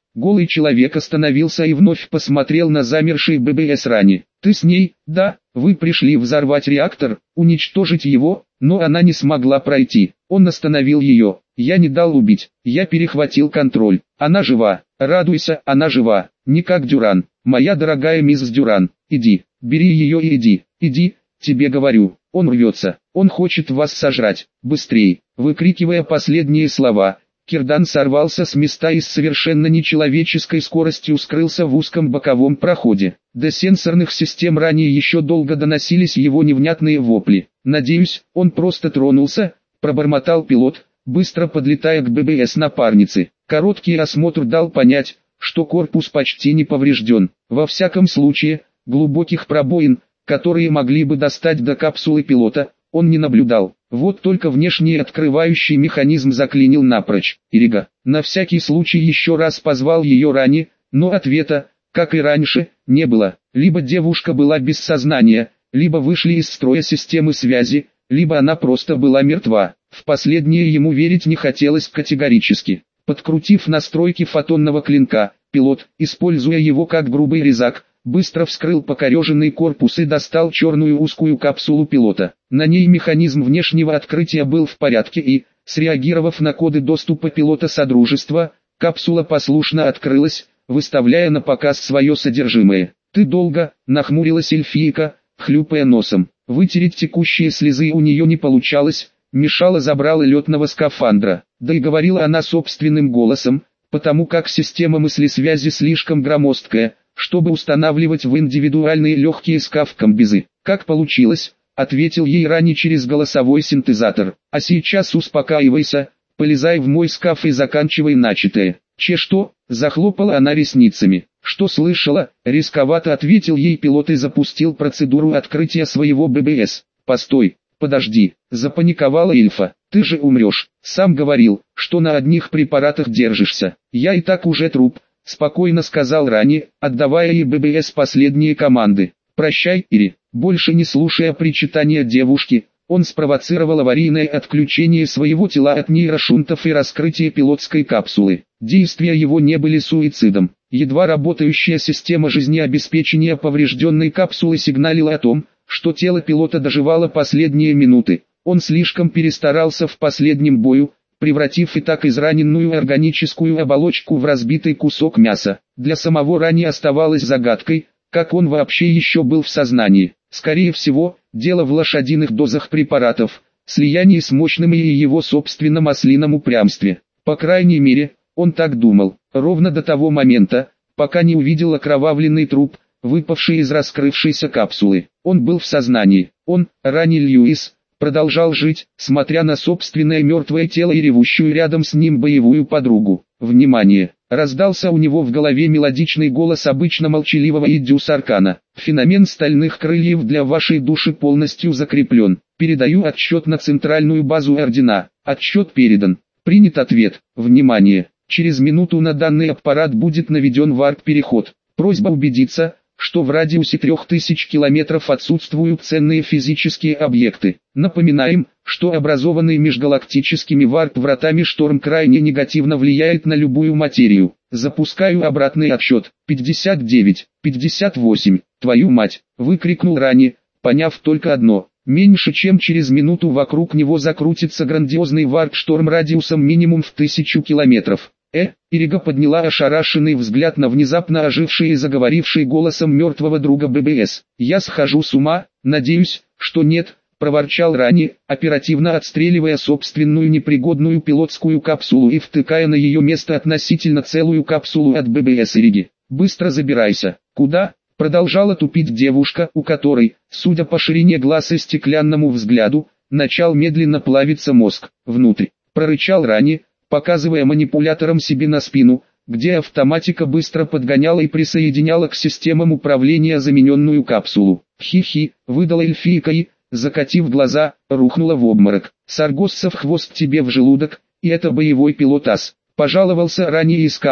Голый человек остановился и вновь посмотрел на замерший ББС Рани. «Ты с ней?» «Да, вы пришли взорвать реактор, уничтожить его, но она не смогла пройти. Он остановил ее. Я не дал убить, я перехватил контроль. Она жива. Радуйся, она жива. Не как Дюран. Моя дорогая мисс Дюран, иди, бери ее и иди, иди, тебе говорю». Он рвется, он хочет вас сожрать. Быстрей!» Выкрикивая последние слова, Кирдан сорвался с места и с совершенно нечеловеческой скоростью скрылся в узком боковом проходе. До сенсорных систем ранее еще долго доносились его невнятные вопли. «Надеюсь, он просто тронулся», — пробормотал пилот, быстро подлетая к ББС напарницы. Короткий осмотр дал понять, что корпус почти не поврежден. Во всяком случае, глубоких пробоин, которые могли бы достать до капсулы пилота, он не наблюдал. Вот только внешний открывающий механизм заклинил напрочь. Ирига, на всякий случай еще раз позвал ее Рани, но ответа, как и раньше, не было. Либо девушка была без сознания, либо вышли из строя системы связи, либо она просто была мертва. В последнее ему верить не хотелось категорически. Подкрутив настройки фотонного клинка, пилот, используя его как грубый резак, быстро вскрыл покореженный корпус и достал черную узкую капсулу пилота. На ней механизм внешнего открытия был в порядке и, среагировав на коды доступа пилота Содружества, капсула послушно открылась, выставляя на показ свое содержимое. «Ты долго», — нахмурилась эльфийка, хлюпая носом. Вытереть текущие слезы у нее не получалось, мешало забрало летного скафандра. Да и говорила она собственным голосом, потому как система мыслесвязи слишком громоздкая, чтобы устанавливать в индивидуальные легкие скаф-комбезы. «Как получилось?» — ответил ей Рани через голосовой синтезатор. «А сейчас успокаивайся, полезай в мой скаф и заканчивай начатое». «Че что?» — захлопала она ресницами. «Что слышала?» — рисковато ответил ей пилот и запустил процедуру открытия своего ББС. «Постой, подожди», — запаниковала эльфа. «Ты же умрешь, сам говорил, что на одних препаратах держишься». «Я и так уже труп», — спокойно сказал Рани, отдавая ей ББС последние команды. «Прощай, Ири». Больше не слушая причитания девушки, он спровоцировал аварийное отключение своего тела от нейрошунтов и раскрытие пилотской капсулы. Действия его не были суицидом. Едва работающая система жизнеобеспечения поврежденной капсулы сигналила о том, что тело пилота доживало последние минуты. Он слишком перестарался в последнем бою, превратив и так израненную органическую оболочку в разбитый кусок мяса. Для самого Рани оставалось загадкой, как он вообще еще был в сознании. Скорее всего, дело в лошадиных дозах препаратов, слиянии с мощным и его собственном ослином упрямстве. По крайней мере, он так думал, ровно до того момента, пока не увидел окровавленный труп, выпавший из раскрывшейся капсулы. Он был в сознании. Он, Рани Льюис, продолжал жить, смотря на собственное мертвое тело и ревущую рядом с ним боевую подругу. «Внимание!» — раздался у него в голове мелодичный голос обычно молчаливого Иддюс Аркана. «Феномен стальных крыльев для вашей души полностью закреплен. Передаю отсчет на центральную базу Ордена. Отсчет передан. Принят ответ. Внимание! Через минуту на данный аппарат будет наведен варп-переход. Просьба убедиться, что в радиусе трех тысяч километров отсутствуют ценные физические объекты. Напоминаем, что образованный межгалактическими варп-вратами шторм крайне негативно влияет на любую материю. Запускаю обратный отсчет. пятьдесят девять, пятьдесят восемь, твою мать!» — выкрикнул Рани, поняв только одно. Меньше чем через минуту вокруг него закрутится грандиозный варп-шторм радиусом минимум в тысячу километров. «Э?» — Ирига подняла ошарашенный взгляд на внезапно оживший и заговоривший голосом мертвого друга ББС. «Я схожу с ума, надеюсь, что нет», — проворчал Рани, оперативно отстреливая собственную непригодную пилотскую капсулу и втыкая на ее место относительно целую капсулу от ББС Ириги. «Быстро забирайся». «Куда?» — продолжала тупить девушка, у которой, судя по ширине глаз и стеклянному взгляду, начал медленно плавиться мозг. «Внутрь», — прорычал Рани, показывая манипулятором себе на спину, где автоматика быстро подгоняла и присоединяла к системам управления замененную капсулу. «Хи-хи», — выдала эльфийка и, закатив глаза, рухнула в обморок. «Саргоссов хвост тебе в желудок, и это боевой пилотас», — пожаловался Рани из скафа,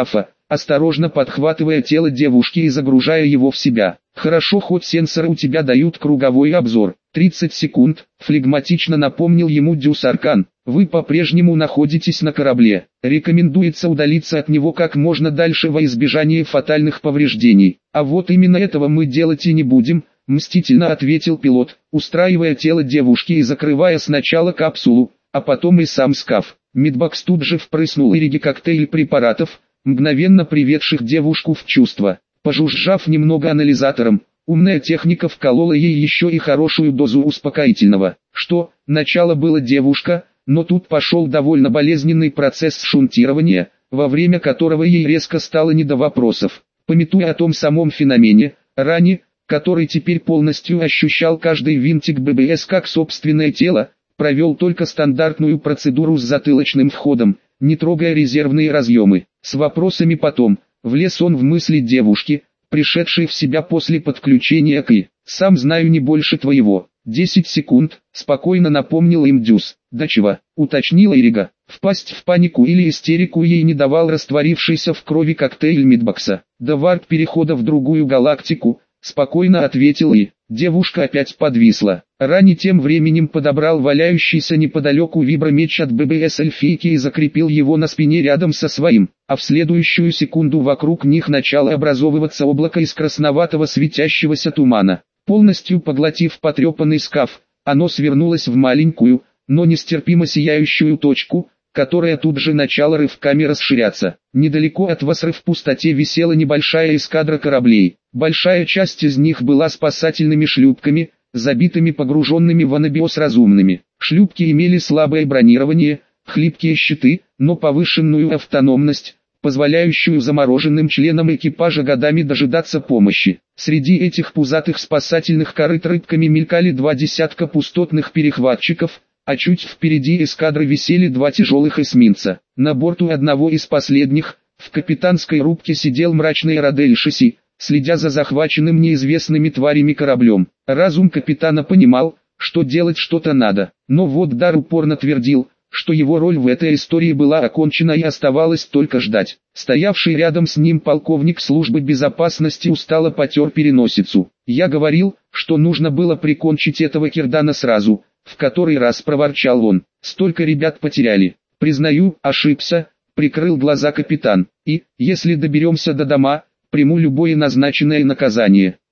осторожно подхватывая тело девушки и загружая его в себя. «Хорошо, хоть сенсоры у тебя дают круговой обзор». тридцать секунд, флегматично напомнил ему Дюс Аркан. «Вы по-прежнему находитесь на корабле. Рекомендуется удалиться от него как можно дальше во избежание фатальных повреждений». «А вот именно этого мы делать и не будем», — мстительно ответил пилот, устраивая тело девушки и закрывая сначала капсулу, а потом и сам скаф. Мидбакс тут же впрыснул Ириге коктейль препаратов, мгновенно приведших девушку в чувство. Пожужжав немного анализатором, умная техника вколола ей еще и хорошую дозу успокоительного. Что, начало было девушка, но тут пошел довольно болезненный процесс шунтирования, во время которого ей резко стало не до вопросов. Памятуя о том самом феномене, Рани, который теперь полностью ощущал каждый винтик ББС как собственное тело, провел только стандартную процедуру с затылочным входом, не трогая резервные разъемы. С вопросами потом, влез он в мысли девушки, пришедшей в себя после подключения к И. «Сам знаю не больше твоего». «Десять секунд», спокойно напомнил им Дюс. «Да чего?» — уточнила Ирига. Впасть в панику или истерику ей не давал растворившийся в крови коктейль Мидбакса. «Да варп перехода в другую галактику», спокойно ответил И. Девушка опять подвисла. Рани тем временем подобрал валяющийся неподалеку вибромеч от ББС эльфийки и закрепил его на спине рядом со своим, а в следующую секунду вокруг них начало образовываться облако из красноватого светящегося тумана. Полностью поглотив потрепанный скаф, оно свернулось в маленькую, но нестерпимо сияющую точку, которая тут же начала рывками расширяться. Недалеко от Васры в пустоте висела небольшая эскадра кораблей. Большая часть из них была спасательными шлюпками, забитыми погруженными в анабиоз разумными. Шлюпки имели слабое бронирование, хлипкие щиты, но повышенную автономность, позволяющую замороженным членам экипажа годами дожидаться помощи. Среди этих пузатых спасательных корыт рыбками мелькали два десятка пустотных перехватчиков, а чуть впереди эскадры висели два тяжелых эсминца. На борту одного из последних, в капитанской рубке сидел мрачный Радель Шасси, следя за захваченным неизвестными тварями кораблем. Разум капитана понимал, что делать что-то надо, но вот дар упорно твердил, что его роль в этой истории была окончена и оставалось только ждать. Стоявший рядом с ним полковник службы безопасности устало потер переносицу. «Я говорил, что нужно было прикончить этого Кирдана сразу», в который раз проворчал он. «Столько ребят потеряли. Признаю, ошибся», прикрыл глаза капитан. «И, если доберемся до дома, приму любое назначенное наказание».